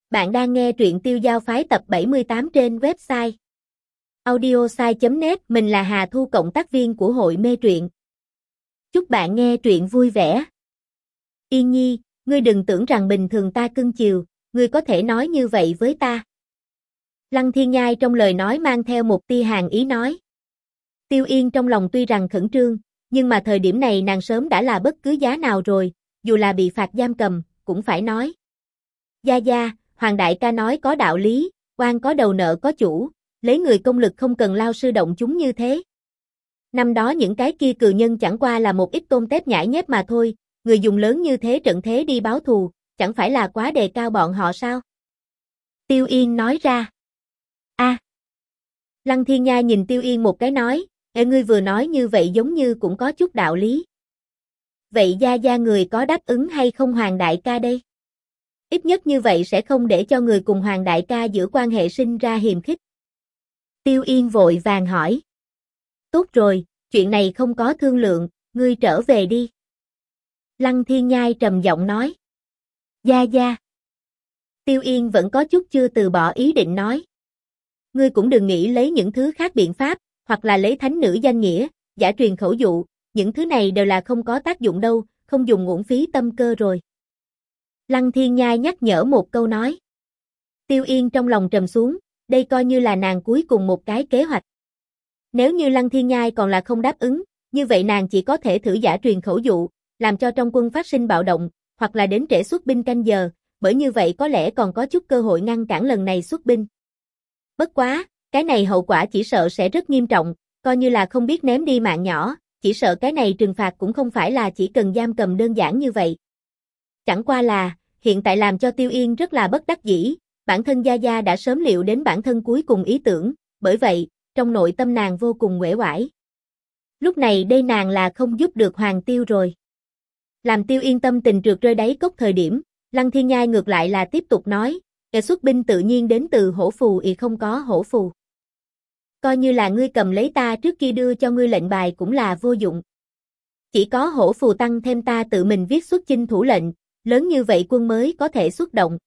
Bạn đang nghe truyện Tiêu Giao Phái tập 78 trên website audiosai.net. Mình là Hà Thu, cộng tác viên của hội mê truyện. Chúc bạn nghe truyện vui vẻ. Yên Nhi, ngươi đừng tưởng rằng bình thường ta cưng chiều, ngươi có thể nói như vậy với ta. Lăng Thiên Nhai trong lời nói mang theo một tia hàn ý nói. Tiêu Yên trong lòng tuy rằng khẩn trương, nhưng mà thời điểm này nàng sớm đã là bất cứ giá nào rồi, dù là bị phạt giam cầm, cũng phải nói. Gia Gia, Hoàng đại ca nói có đạo lý, oan có đầu nợ có chủ, lấy người công lực không cần lao sư động chúng như thế. Năm đó những cái kia cừu nhân chẳng qua là một ít tôm tép nhãi nhép mà thôi, người dùng lớn như thế trận thế đi báo thù, chẳng phải là quá đề cao bọn họ sao? Tiêu Yên nói ra. Lăng Thiên Nhai nhìn Tiêu Yên một cái nói, ngươi vừa nói như vậy giống như cũng có chút đạo lý. Vậy Gia Gia người có đáp ứng hay không Hoàng đại ca đây? Ít nhất như vậy sẽ không để cho người cùng Hoàng đại ca giữa quan hệ sinh ra hiềm khích. Tiêu Yên vội vàng hỏi. Tốt rồi, chuyện này không có thương lượng, ngươi trở về đi. Lăng Thiên Nhai trầm giọng nói. Gia Gia. Tiêu Yên vẫn có chút chưa từ bỏ ý định nói. Ngươi cũng đừng nghĩ lấy những thứ khác biện pháp, hoặc là lấy thánh nữ danh nghĩa, giả truyền khẩu dụ, những thứ này đều là không có tác dụng đâu, không dùng uổng phí tâm cơ rồi. Lăng Thiên Nhai nhắc nhở một câu nói. Tiêu Yên trong lòng trầm xuống, đây coi như là nàng cuối cùng một cái kế hoạch. Nếu như Lăng Thiên Nhai còn là không đáp ứng, như vậy nàng chỉ có thể thử giả truyền khẩu dụ, làm cho trong quân phát sinh bạo động, hoặc là đến trễ xuất binh canh giờ, bởi như vậy có lẽ còn có chút cơ hội ngăn cản lần này xuất binh. Bất quá, cái này hậu quả chỉ sợ sẽ rất nghiêm trọng, coi như là không biết ném đi mạng nhỏ, chỉ sợ cái này trừng phạt cũng không phải là chỉ cần giam cầm đơn giản như vậy. Chẳng qua là, hiện tại làm cho Tiêu Yên rất là bất đắc dĩ, bản thân Gia Gia đã sớm liệu đến bản thân cuối cùng ý tưởng, bởi vậy, trong nội tâm nàng vô cùng uể oải. Lúc này đây nàng là không giúp được Hoàng Tiêu rồi. Làm Tiêu Yên tâm tình trượt rơi đáy cốc thời điểm, Lăng Thiên Nhai ngược lại là tiếp tục nói, kẻ xuất binh tự nhiên đến từ hổ phù y không có hổ phù. Coi như là ngươi cầm lấy ta trước kia đưa cho ngươi lệnh bài cũng là vô dụng. Chỉ có hổ phù tăng thêm ta tự mình viết xuất chinh thủ lệnh, lớn như vậy quân mới có thể xuất động.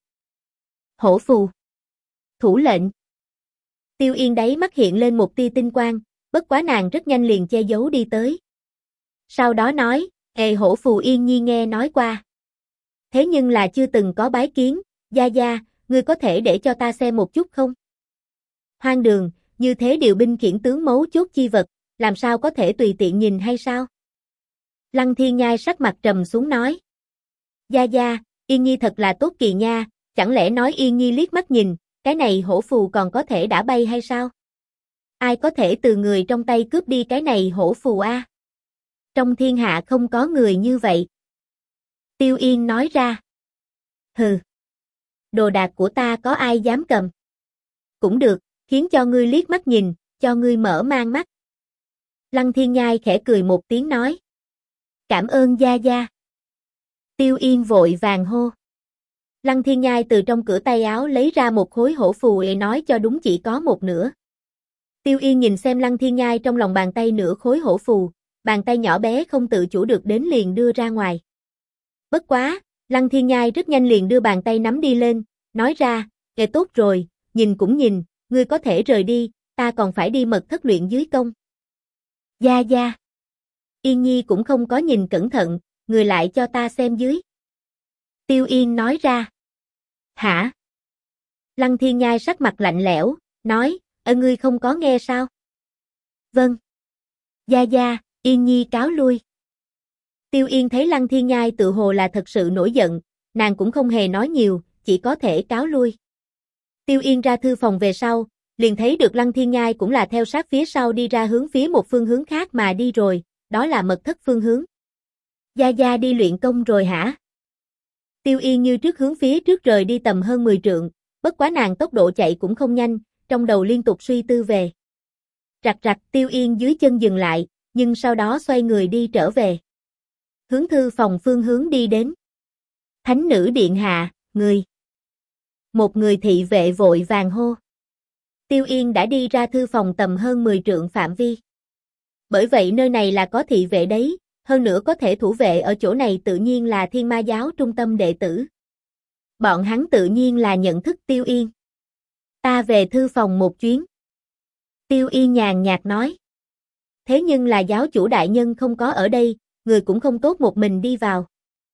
Hổ phù. Thủ lệnh. Tiêu Yên đáy mắt hiện lên một tia tinh quang, bất quá nàng rất nhanh liền che giấu đi tới. Sau đó nói, hổ phù Yên Nhi nghe nói qua. Thế nhưng là chưa từng có bái kiến, Gia Gia, ngươi có thể để cho ta xem một chút không? Hoang đường, như thế điều binh khiển tướng mấu chốt chi vật, làm sao có thể tùy tiện nhìn hay sao? Lăng Thiên Nhai sắc mặt trầm xuống nói. Gia Gia, Yên Nhi thật là tốt kỳ nha, chẳng lẽ nói Yên Nhi liếc mắt nhìn, cái này hổ phù còn có thể đã bay hay sao? Ai có thể từ người trong tay cướp đi cái này hổ phù a? Trong thiên hạ không có người như vậy. Tiêu Yên nói ra. Hừ. Đồ đạc của ta có ai dám cầm? Cũng được, khiến cho ngươi liếc mắt nhìn, cho ngươi mở mang mắt. Lăng Thiên Nhai khẽ cười một tiếng nói. Cảm ơn Gia Gia. Tiêu Yên vội vàng hô. Lăng Thiên Nhai từ trong cửa tay áo lấy ra một khối hổ phù để nói cho đúng chỉ có một nửa. Tiêu Yên nhìn xem Lăng Thiên Nhai trong lòng bàn tay nửa khối hổ phù, bàn tay nhỏ bé không tự chủ được đến liền đưa ra ngoài. Bất quá, Lăng Thiên Nhai rất nhanh liền đưa bàn tay nắm đi lên, nói ra, tốt rồi, nhìn cũng nhìn, ngươi có thể rời đi, ta còn phải đi mật thất luyện dưới công. Gia Gia. Yên Nhi cũng không có nhìn cẩn thận, người lại cho ta xem dưới. Tiêu Yên nói ra. Hả? Lăng Thiên Nhai sắc mặt lạnh lẽo, nói, ngươi không có nghe sao? Vâng. Gia Gia, Yên Nhi cáo lui. Tiêu Yên thấy Lăng Thiên Nhai tự hồ là thật sự nổi giận, nàng cũng không hề nói nhiều, chỉ có thể cáo lui. Tiêu Yên ra thư phòng về sau, liền thấy được Lăng Thiên Nhai cũng là theo sát phía sau đi ra hướng phía một phương hướng khác mà đi rồi, đó là mật thất phương hướng. Gia Gia đi luyện công rồi hả? Tiêu Yên như trước hướng phía trước rời đi tầm hơn 10 trượng, bất quá nàng tốc độ chạy cũng không nhanh, trong đầu liên tục suy tư về. Rạch rạch Tiêu Yên dưới chân dừng lại, nhưng sau đó xoay người đi trở về. Hướng thư phòng phương hướng đi đến. Thánh nữ điện hạ, người. Một người thị vệ vội vàng hô. Tiêu Yên đã đi ra thư phòng tầm hơn 10 trượng phạm vi. Bởi vậy nơi này là có thị vệ đấy, hơn nữa có thể thủ vệ ở chỗ này tự nhiên là Thiên Ma giáo trung tâm đệ tử. Bọn hắn tự nhiên là nhận thức Tiêu Yên. Ta về thư phòng một chuyến. Tiêu Yên nhàn nhạt nói. Thế nhưng là giáo chủ đại nhân không có ở đây, người cũng không tốt một mình đi vào.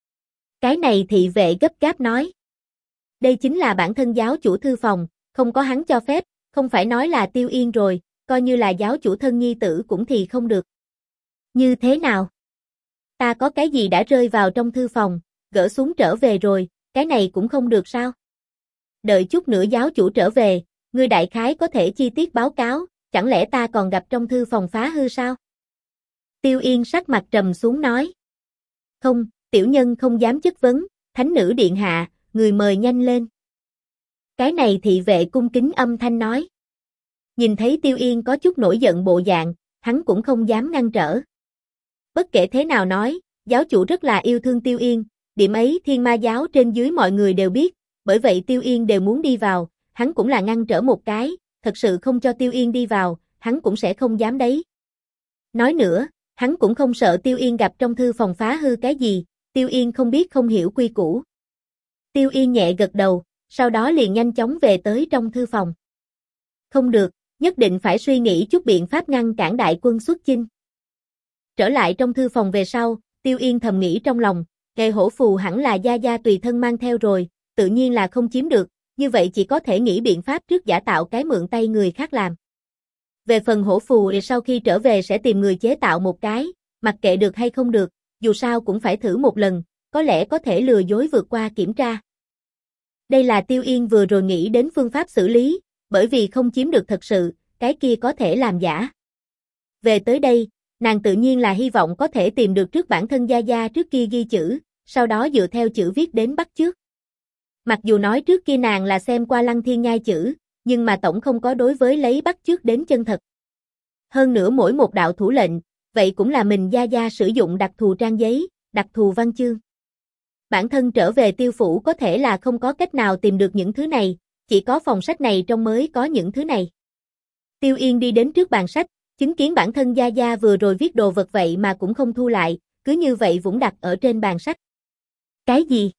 Cái này thị vệ gấp gáp nói. Đây chính là bản thân giáo chủ thư phòng, không có hắn cho phép, không phải nói là Tiêu Yên rồi, coi như là giáo chủ thân nhi tử cũng thì không được. Như thế nào? Ta có cái gì đã rơi vào trong thư phòng, gỡ xuống trở về rồi, cái này cũng không được sao? Đợi chút nữa giáo chủ trở về, ngươi đại khái có thể chi tiết báo cáo, chẳng lẽ ta còn gặp trong thư phòng phá hư sao? Tiêu Yên sắc mặt trầm xuống nói. Không, tiểu nhân không dám chất vấn, thánh nữ điện hạ, người mời nhanh lên. Cái này thị vệ cung kính âm thanh nói. Nhìn thấy Tiêu Yên có chút nổi giận bộ dạng, hắn cũng không dám ngăn trở. Bất kể thế nào nói, giáo chủ rất là yêu thương Tiêu Yên, điểm ấy Thiên Ma giáo trên dưới mọi người đều biết, bởi vậy Tiêu Yên đều muốn đi vào, hắn cũng là ngăn trở một cái, thật sự không cho Tiêu Yên đi vào, hắn cũng sẽ không dám đấy. Nói nữa, hắn cũng không sợ Tiêu Yên gặp trong thư phòng phá hư cái gì, Tiêu Yên không biết không hiểu quy củ. Tiêu Yên nhẹ gật đầu, sau đó liền nhanh chóng về tới trong thư phòng. Không được, nhất định phải suy nghĩ chút biện pháp ngăn cản đại quân xuất chinh. Trở lại trong thư phòng về sau, Tiêu Yên thầm nghĩ trong lòng, cây hổ phù hẳn là gia gia tùy thân mang theo rồi, tự nhiên là không chiếm được, như vậy chỉ có thể nghĩ biện pháp trước giả tạo cái mượn tay người khác làm. Về phần hổ phù thì sau khi trở về sẽ tìm người chế tạo một cái, mặc kệ được hay không được, dù sao cũng phải thử một lần, có lẽ có thể lừa dối vượt qua kiểm tra. Đây là Tiêu Yên vừa rồi nghĩ đến phương pháp xử lý, bởi vì không chiếm được thật sự, cái kia có thể làm giả. Về tới đây, nàng tự nhiên là hy vọng có thể tìm được trước bản thân gia gia trước kia ghi chữ, sau đó dựa theo chữ viết đến bắt chước. Mặc dù nói trước kia nàng là xem qua Lăng Thiên Nhai chữ, nhưng mà tổng không có đối với lấy bắt chước đến chân thật. Hơn nữa mỗi một đạo thủ lệnh, vậy cũng là mình gia gia sử dụng đặc thù trang giấy, đặc thù văn chương. Bản thân trở về Tiêu phủ có thể là không có cách nào tìm được những thứ này, chỉ có phòng sách này trong mới có những thứ này. Tiêu Yên đi đến trước bàn sách, chứng kiến bản thân gia gia vừa rồi viết đồ vật vậy mà cũng không thu lại, cứ như vậy vũng đặt ở trên bàn sách. Cái gì?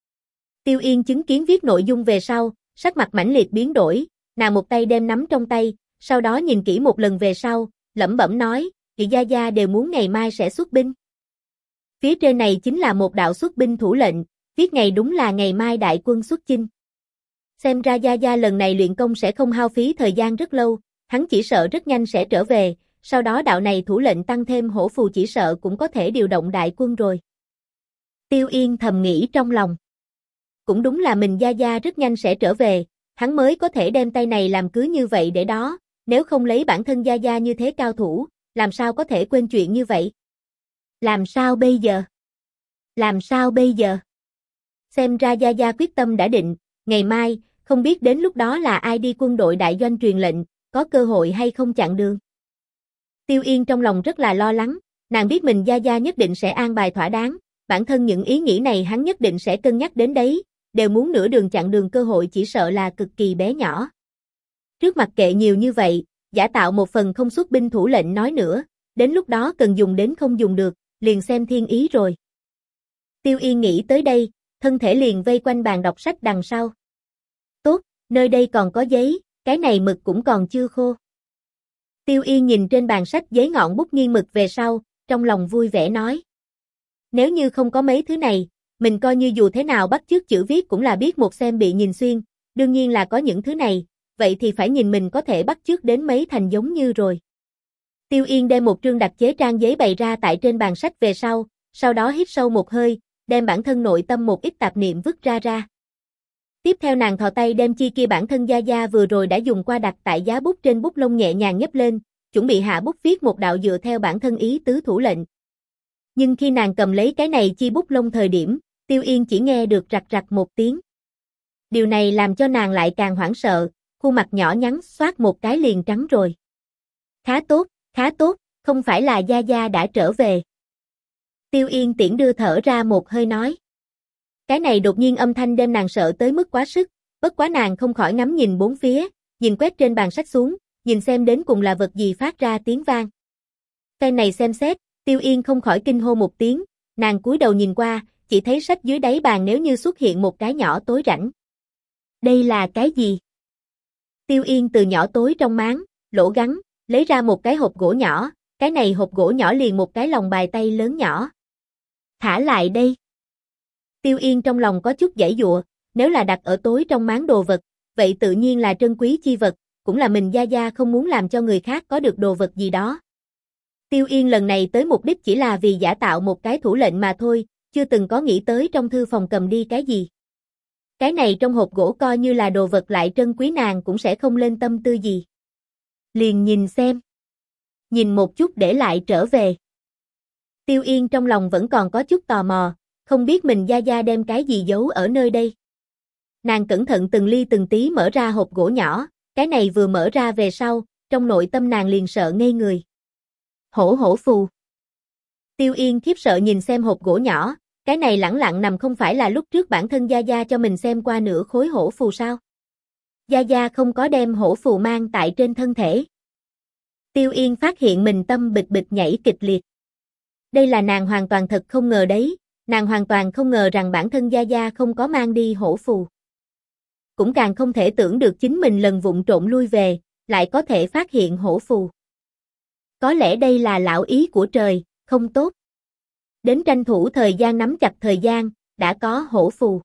Tiêu Yên chứng kiến viết nội dung về sau, sắc mặt mãnh liệt biến đổi, nàng một tay đem nắm trong tay, sau đó nhìn kỹ một lần về sau, lẩm bẩm nói, chị gia gia đều muốn ngày mai sẽ xuất binh. Phía trên này chính là một đạo xuất binh thủ lệnh, viết ngày đúng là ngày mai đại quân xuất chinh. Xem ra gia gia lần này luyện công sẽ không hao phí thời gian rất lâu, hắn chỉ sợ rất nhanh sẽ trở về, sau đó đạo này thủ lệnh tăng thêm hổ phù chỉ sợ cũng có thể điều động đại quân rồi. Tiêu Yên thầm nghĩ trong lòng. Cũng đúng là mình gia gia rất nhanh sẽ trở về, hắn mới có thể đem tay này làm cứ như vậy để đó, nếu không lấy bản thân gia gia như thế cao thủ, làm sao có thể quên chuyện như vậy? Làm sao bây giờ? Làm sao bây giờ? Xem ra gia gia quyết tâm đã định, ngày mai, không biết đến lúc đó là ai đi quân đội đại doanh truyền lệnh, có cơ hội hay không chặn đường. Tiêu Yên trong lòng rất là lo lắng, nàng biết mình gia gia nhất định sẽ an bài thỏa đáng, bản thân những ý nghĩ này hắn nhất định sẽ cân nhắc đến đấy, đều muốn nửa đường chặn đường cơ hội chỉ sợ là cực kỳ bé nhỏ. Trước mặt kệ nhiều như vậy, giả tạo một phần không xuất binh thủ lệnh nói nữa, đến lúc đó cần dùng đến không dùng được, liền xem thiên ý rồi. Tiêu Yên nghĩ tới đây, thân thể liền vây quanh bàn đọc sách đằng sau. Tốt, nơi đây còn có giấy, cái này mực cũng còn chưa khô. Tiêu Yên nhìn trên bàn sách giấy ngọn bút nghiêng mực về sau, trong lòng vui vẻ nói. Nếu như không có mấy thứ này, mình coi như dù thế nào bắt chước chữ viết cũng là biết một xem bị nhìn xuyên, đương nhiên là có những thứ này, vậy thì phải nhìn mình có thể bắt chước đến mấy thành giống như rồi. Tiêu Yên đem một trương đặc chế trang giấy bày ra tại trên bàn sách về sau đó hít sâu một hơi, đem bản thân nội tâm một ít tạp niệm vứt ra. Tiếp theo nàng thò tay đem chi kia bản thân gia gia vừa rồi đã dùng qua đặt tại giá bút trên bút lông nhẹ nhàng nhấc lên, chuẩn bị hạ bút viết một đạo dựa theo bản thân ý tứ thủ lệnh. Nhưng khi nàng cầm lấy cái này chi bút lông thời điểm, Tiêu Yên chỉ nghe được rạch rạch một tiếng. Điều này làm cho nàng lại càng hoảng sợ, khuôn mặt nhỏ nhắn xoát một cái liền trắng rồi. Khá tốt, không phải là gia gia đã trở về. Tiêu Yên tiễn đưa thở ra một hơi nói. Cái này đột nhiên âm thanh đem nàng sợ tới mức quá sức, bất quá nàng không khỏi ngắm nhìn bốn phía, nhìn quét trên bàn sách xuống, nhìn xem đến cùng là vật gì phát ra tiếng vang. Cái này xem xét, Tiêu Yên không khỏi kinh hô một tiếng, nàng cúi đầu nhìn qua, chỉ thấy sách dưới đáy bàn nếu như xuất hiện một cái nhỏ tối rãnh. Đây là cái gì? Tiêu Yên từ nhỏ tối trong máng, lỗ gắn, lấy ra một cái hộp gỗ nhỏ, cái này hộp gỗ nhỏ liền một cái lòng bài tay lớn nhỏ. Thả lại đây. Tiêu Yên trong lòng có chút giãy giụa, nếu là đặt ở tối trong máng đồ vật, vậy tự nhiên là trân quý chi vật, cũng là mình Gia Gia không muốn làm cho người khác có được đồ vật gì đó. Tiêu Yên lần này tới mục đích chỉ là vì giả tạo một cái thủ lệnh mà thôi, chưa từng có nghĩ tới trong thư phòng cầm đi cái gì. Cái này trong hộp gỗ coi như là đồ vật lại trân quý nàng cũng sẽ không lên tâm tư gì. Liền nhìn xem. Nhìn một chút để lại trở về. Tiêu Yên trong lòng vẫn còn có chút tò mò, không biết mình Gia Gia đem cái gì giấu ở nơi đây. Nàng cẩn thận từng ly từng tí mở ra hộp gỗ nhỏ, cái này vừa mở ra về sau, trong nội tâm nàng liền sợ ngây người. Hổ hổ phù. Tiêu Yên khiếp sợ nhìn xem hộp gỗ nhỏ, cái này lẳng lặng nằm không phải là lúc trước bản thân Gia Gia cho mình xem qua nửa khối hổ phù sao? Gia Gia không có đem hổ phù mang tại trên thân thể. Tiêu Yên phát hiện mình tâm bịch bịch nhảy kịch liệt. Đây là nàng hoàn toàn thật không ngờ đấy, nàng hoàn toàn không ngờ rằng bản thân Gia Gia không có mang đi hổ phù. Cũng càng không thể tưởng được chính mình lần vụng trộm lui về, lại có thể phát hiện hổ phù. Có lẽ đây là lão ý của trời, không tốt. Đến tranh thủ thời gian nắm chặt thời gian, đã có hổ phù.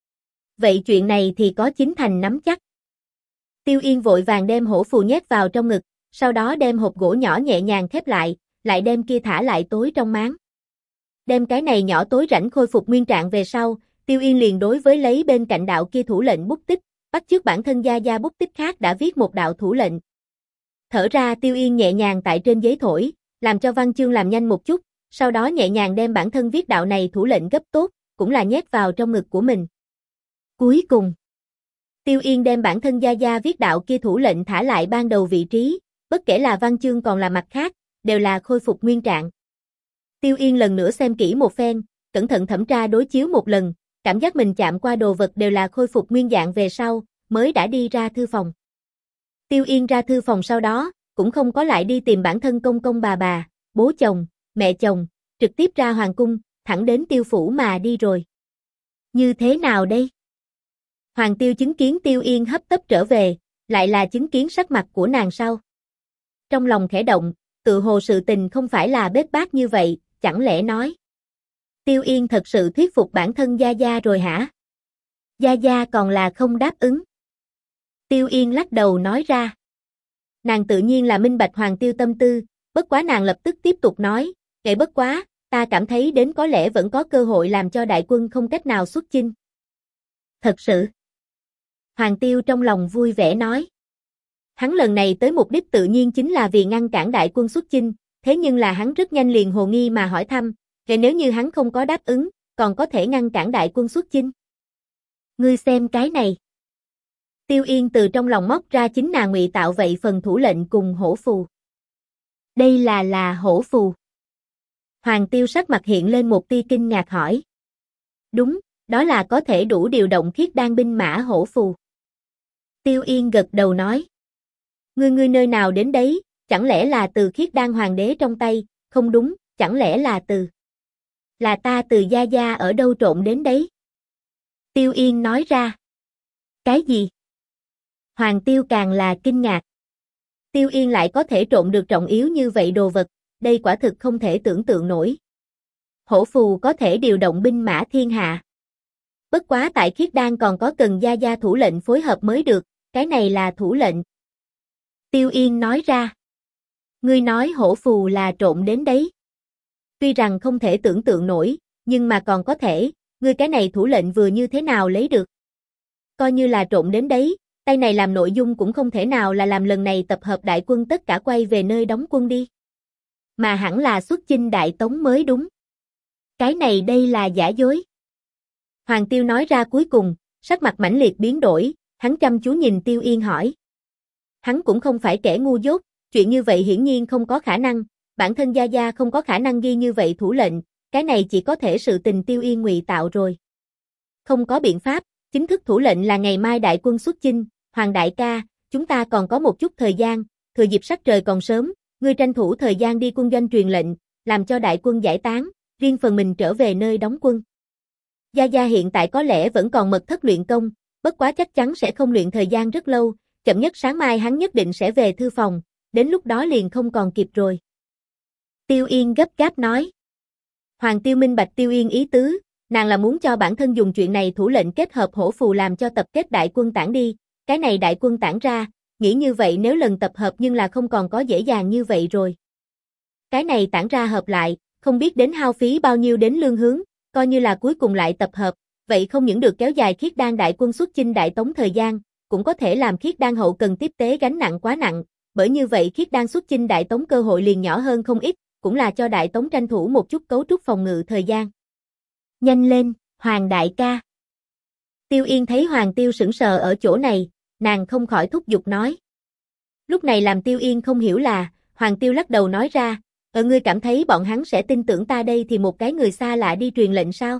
Vậy chuyện này thì có chính thành nắm chắc. Tiêu Yên vội vàng đem hổ phù nhét vào trong ngực, sau đó đem hộp gỗ nhỏ nhẹ nhàng khép lại đem kia thả lại tối trong máng. Đem cái này nhỏ tối rãnh khôi phục nguyên trạng về sau, Tiêu Yên liền đối với lấy bên cạnh đạo kia thủ lệnh bút tích, bắt chước bản thân Gia Gia bút tích khác đã viết một đạo thủ lệnh. Thở ra Tiêu Yên nhẹ nhàng tại trên giấy thổi, làm cho văn chương làm nhanh một chút, sau đó nhẹ nhàng đem bản thân viết đạo này thủ lệnh gấp tốt, cũng là nhét vào trong ngực của mình. Cuối cùng, Tiêu Yên đem bản thân Gia Gia viết đạo kia thủ lệnh thả lại ban đầu vị trí, bất kể là văn chương còn là mặt khác, đều là khôi phục nguyên trạng. Tiêu Yên lần nữa xem kỹ một phen, cẩn thận thẩm tra đối chiếu một lần, cảm giác mình chạm qua đồ vật đều là khôi phục nguyên dạng về sau, mới đã đi ra thư phòng. Tiêu Yên ra thư phòng sau đó, cũng không có lại đi tìm bản thân công công bà, bố chồng, mẹ chồng, trực tiếp ra hoàng cung, thẳng đến Tiêu phủ mà đi rồi. Như thế nào đây? Hoàng Tiêu chứng kiến Tiêu Yên hấp tấp trở về, lại là chứng kiến sắc mặt của nàng sau. Trong lòng khẽ động, tự hồ sự tình không phải là bết bát như vậy, chẳng lẽ nói. Tiêu Yên thật sự thuyết phục bản thân Gia Gia rồi hả? Gia Gia còn là không đáp ứng. Tiêu Yên lắc đầu nói ra. Nàng tự nhiên là minh bạch Hoàng Tiêu tâm tư, bất quá nàng lập tức tiếp tục nói, kệ bất quá, ta cảm thấy đến có lẽ vẫn có cơ hội làm cho đại quân không cách nào xuất chinh. Thật sự. Hoàng Tiêu trong lòng vui vẻ nói. Hắn lần này tới mục đích tự nhiên chính là vì ngăn cản đại quân xuất chinh, thế nhưng là hắn rất nhanh liền hồ nghi mà hỏi thăm, vậy nếu như hắn không có đáp ứng, còn có thể ngăn cản đại quân xuất chinh. Ngươi xem cái này. Tiêu Yên từ trong lòng móc ra chính nàng ngụy tạo vậy phần thủ lệnh cùng hổ phù. Đây là hổ phù. Hoàng Tiêu sắc mặt hiện lên một tia kinh ngạc hỏi. Đúng, đó là có thể đủ điều động khiết đan binh mã hổ phù. Tiêu Yên gật đầu nói. Ngươi nơi nào đến đấy, chẳng lẽ là từ khiết đan hoàng đế trong tay, không đúng, chẳng lẽ là từ. Là ta từ Gia Gia ở đâu trộn đến đấy? Tiêu Yên nói ra. Cái gì? Hoàng Tiêu càng là kinh ngạc. Tiêu Yên lại có thể trộn được trọng yếu như vậy đồ vật, đây quả thực không thể tưởng tượng nổi. Hổ phù có thể điều động binh mã thiên hạ. Bất quá tại khiết đan còn có cần Gia Gia thủ lệnh phối hợp mới được, cái này là thủ lệnh. Tiêu Yên nói ra. Ngươi nói hổ phù là trộn đến đấy. Tuy rằng không thể tưởng tượng nổi, nhưng mà còn có thể, ngươi cái này thủ lệnh vừa như thế nào lấy được. Coi như là trộn đến đấy, tay này làm nội dung cũng không thể nào là làm lần này tập hợp đại quân tất cả quay về nơi đóng quân đi. Mà hẳn là xuất chinh đại tống mới đúng. Cái này đây là giả dối. Hoàng Tiêu nói ra cuối cùng, sắc mặt mãnh liệt biến đổi, hắn chăm chú nhìn Tiêu Yên hỏi. Hắn cũng không phải kẻ ngu dốt, chuyện như vậy hiển nhiên không có khả năng, bản thân Gia Gia không có khả năng ghi như vậy thủ lệnh, cái này chỉ có thể sự tình Tiêu Yên ngụy tạo rồi. Không có biện pháp, chính thức thủ lệnh là ngày mai đại quân xuất chinh, Hoàng đại ca, chúng ta còn có một chút thời gian, thừa dịp sắc trời còn sớm, ngươi tranh thủ thời gian đi quân doanh truyền lệnh, làm cho đại quân giải tán, riêng phần mình trở về nơi đóng quân. Gia Gia hiện tại có lẽ vẫn còn mật thất luyện công, bất quá chắc chắn sẽ không luyện thời gian rất lâu, chậm nhất sáng mai hắn nhất định sẽ về thư phòng, đến lúc đó liền không còn kịp rồi. Tiêu Yên gấp gáp nói. Hoàng Tiêu minh bạch Tiêu Yên ý tứ, nàng là muốn cho bản thân dùng chuyện này thủ lệnh kết hợp hổ phù làm cho tập kết đại quân tản đi, cái này đại quân tản ra, nghĩ như vậy nếu lần tập hợp nhưng là không còn có dễ dàng như vậy rồi. Cái này tản ra hợp lại, không biết đến hao phí bao nhiêu đến lương hướng, coi như là cuối cùng lại tập hợp, vậy không những được kéo dài Khiết Đan đại quân xuất chinh đại tống thời gian, cũng có thể làm Khiết Đan hậu cần tiếp tế gánh nặng quá nặng, bởi như vậy Khiết Đan xuất chinh đại tống cơ hội liền nhỏ hơn không ít, cũng là cho đại tống tranh thủ một chút cấu trúc phòng ngự thời gian. Nhanh lên, Hoàng đại ca. Tiêu Yên thấy Hoàng Tiêu sững sờ ở chỗ này, nàng không khỏi thúc giục nói. Lúc này làm Tiêu Yên không hiểu là, Hoàng Tiêu lắc đầu nói ra, ngươi cảm thấy bọn hắn sẽ tin tưởng ta đây thì một cái người xa lạ đi truyền lệnh sao?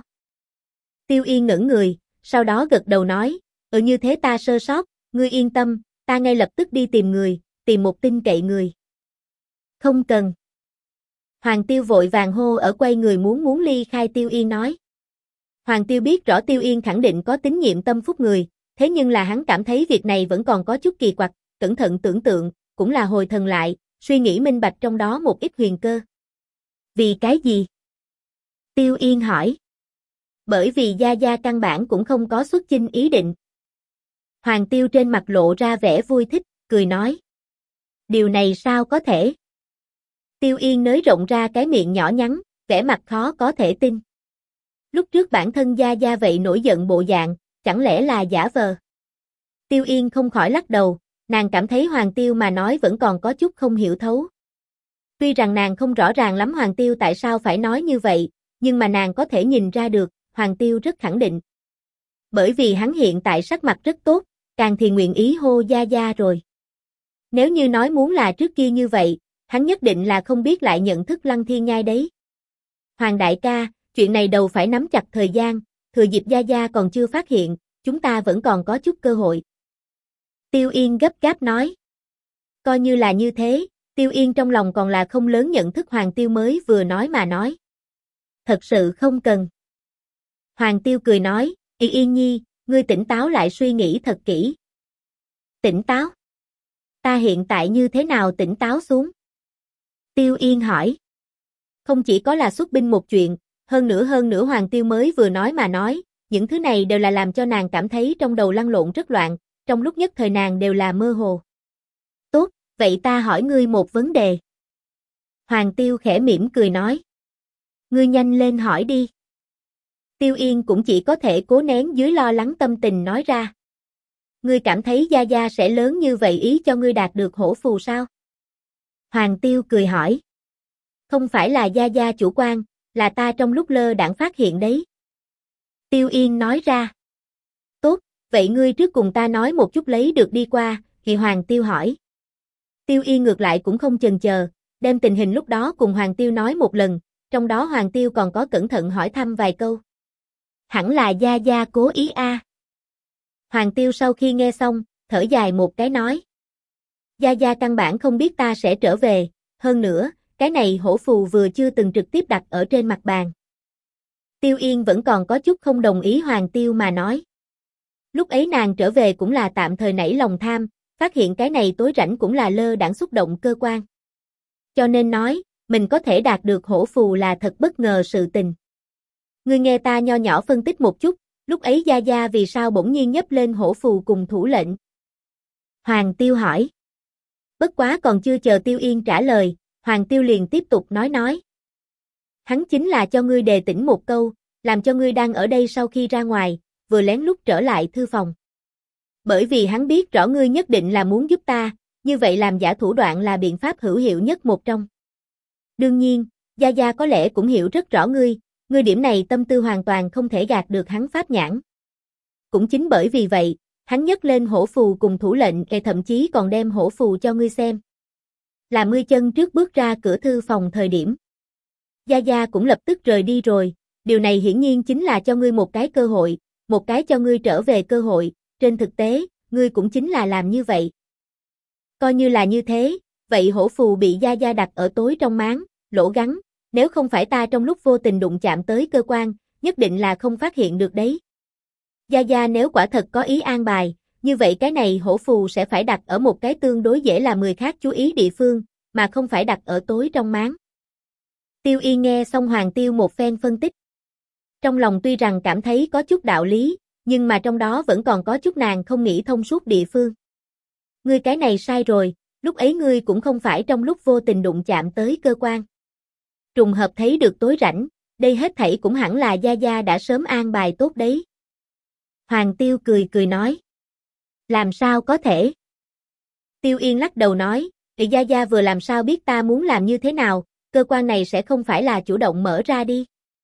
Tiêu Yên ngẩn người, sau đó gật đầu nói, như thế ta sơ sót, ngươi yên tâm, ta ngay lập tức đi tìm người, tìm một tin cậy người. Không cần. Hoàng Tiêu vội vàng hô ở quay người muốn ly khai Tiêu Yên nói. Hoàng Tiêu biết rõ Tiêu Yên khẳng định có tín nhiệm tâm phúc người, thế nhưng là hắn cảm thấy việc này vẫn còn có chút kỳ quặc, cẩn thận tưởng tượng, cũng là hồi thần lại, suy nghĩ minh bạch trong đó một ít huyền cơ. Vì cái gì? Tiêu Yên hỏi. Bởi vì Gia Gia căn bản cũng không có xuất chinh ý định. Hoàng Tiêu trên mặt lộ ra vẻ vui thích, cười nói. Điều này sao có thể? Tiêu Yên nới rộng ra cái miệng nhỏ nhắn, vẻ mặt khó có thể tin. Lúc trước bản thân Gia Gia vậy nổi giận bộ dạng, chẳng lẽ là giả vờ? Tiêu Yên không khỏi lắc đầu, nàng cảm thấy Hoàng Tiêu mà nói vẫn còn có chút không hiểu thấu. Tuy rằng nàng không rõ ràng lắm Hoàng Tiêu tại sao phải nói như vậy, nhưng mà nàng có thể nhìn ra được, Hoàng Tiêu rất khẳng định. Bởi vì hắn hiện tại sắc mặt rất tốt, càng thì nguyện ý hô Gia Gia rồi. Nếu như nói muốn là trước kia như vậy, hắn nhất định là không biết lại nhận thức Lăng Thiên Nhai đấy. Hoàng đại ca, chuyện này đầu phải nắm chặt thời gian, thừa dịp Gia Gia còn chưa phát hiện, chúng ta vẫn còn có chút cơ hội. Tiêu Yên gấp gáp nói. Coi như là như thế, Tiêu Yên trong lòng còn là không lớn nhận thức Hoàng Tiêu mới vừa nói mà nói. Thật sự không cần. Hoàng Tiêu cười nói, Yên nhi, ngươi tỉnh táo lại suy nghĩ thật kỹ. Tỉnh táo? Ta hiện tại như thế nào tỉnh táo xuống? Tiêu Yên hỏi. Không chỉ có là xuất binh một chuyện, hơn nữa Hoàng Tiêu mới vừa nói mà nói, những thứ này đều là làm cho nàng cảm thấy trong đầu lăn lộn rất loạn, trong lúc nhất thời nàng đều là mơ hồ. Tốt, vậy ta hỏi ngươi một vấn đề. Hoàng Tiêu khẽ mỉm cười nói. Ngươi nhanh lên hỏi đi. Tiêu Yên cũng chỉ có thể cố nén dưới lo lắng tâm tình nói ra. Ngươi cảm thấy Gia Gia sẽ lớn như vậy ý cho ngươi đạt được hổ phù sao? Hoàng Tiêu cười hỏi. Không phải là Gia Gia chủ quan, là ta trong lúc lơ đãng phát hiện đấy. Tiêu Yên nói ra. Tốt, vậy ngươi trước cùng ta nói một chút lấy được đi qua, thì Hoàng Tiêu hỏi. Tiêu Yên ngược lại cũng không chần chờ, đem tình hình lúc đó cùng Hoàng Tiêu nói một lần, trong đó Hoàng Tiêu còn có cẩn thận hỏi thăm vài câu. Hẳn là Gia Gia cố ý a. Hoàng Tiêu sau khi nghe xong, thở dài một cái nói. Gia Gia căn bản không biết ta sẽ trở về, hơn nữa, cái này hổ phù vừa chưa từng trực tiếp đặt ở trên mặt bàn. Tiêu Yên vẫn còn có chút không đồng ý Hoàng Tiêu mà nói. Lúc ấy nàng trở về cũng là tạm thời nảy lòng tham, phát hiện cái này tối rảnh cũng là lơ đãng xúc động cơ quan. Cho nên nói, mình có thể đạt được hổ phù là thật bất ngờ sự tình. Ngươi nghe ta nho nhỏ phân tích một chút, lúc ấy Gia Gia vì sao bỗng nhiên nhấp lên hổ phù cùng thủ lệnh? Hoàng Tiêu hỏi. Bất quá còn chưa chờ Tiêu Yên trả lời, Hoàng Tiêu liền tiếp tục nói. Hắn chính là cho ngươi đề tỉnh một câu, làm cho ngươi đang ở đây sau khi ra ngoài, vừa lén lút trở lại thư phòng. Bởi vì hắn biết rõ ngươi nhất định là muốn giúp ta, như vậy làm giả thủ đoạn là biện pháp hữu hiệu nhất một trong. Đương nhiên, Gia Gia có lẽ cũng hiểu rất rõ ngươi điểm này tâm tư hoàn toàn không thể gạt được hắn pháp nhãn. Cũng chính bởi vì vậy, hắn nhấc lên hổ phù cùng thủ lệnh thậm chí còn đem hổ phù cho ngươi xem. Là ngươi chân trước bước ra cửa thư phòng thời điểm. Gia Gia cũng lập tức rời đi rồi, điều này hiển nhiên chính là cho ngươi một cái cơ hội, một cái cho ngươi trở về cơ hội, trên thực tế, ngươi cũng chính là làm như vậy. Coi như là như thế, vậy hổ phù bị Gia Gia đặt ở tối trong máng, lỗ gắn, nếu không phải ta trong lúc vô tình đụng chạm tới cơ quan, nhất định là không phát hiện được đấy. Gia Gia nếu quả thật có ý an bài, như vậy cái này hổ phù sẽ phải đặt ở một cái tương đối dễ làm người khác chú ý địa phương, mà không phải đặt ở tối trong máng. Tiêu Yên nghe xong Hoàng Tiêu một phen phân tích. Trong lòng tuy rằng cảm thấy có chút đạo lý, nhưng mà trong đó vẫn còn có chút nàng không nghĩ thông suốt địa phương. Ngươi cái này sai rồi, lúc ấy ngươi cũng không phải trong lúc vô tình đụng chạm tới cơ quan. Trùng hợp thấy được tối rảnh, đây hết thảy cũng hẳn là Gia Gia đã sớm an bài tốt đấy. Hoàng Tiêu cười cười nói. Làm sao có thể? Tiêu Yên lắc đầu nói, Gia Gia vừa làm sao biết ta muốn làm như thế nào, cơ quan này sẽ không phải là chủ động mở ra đi.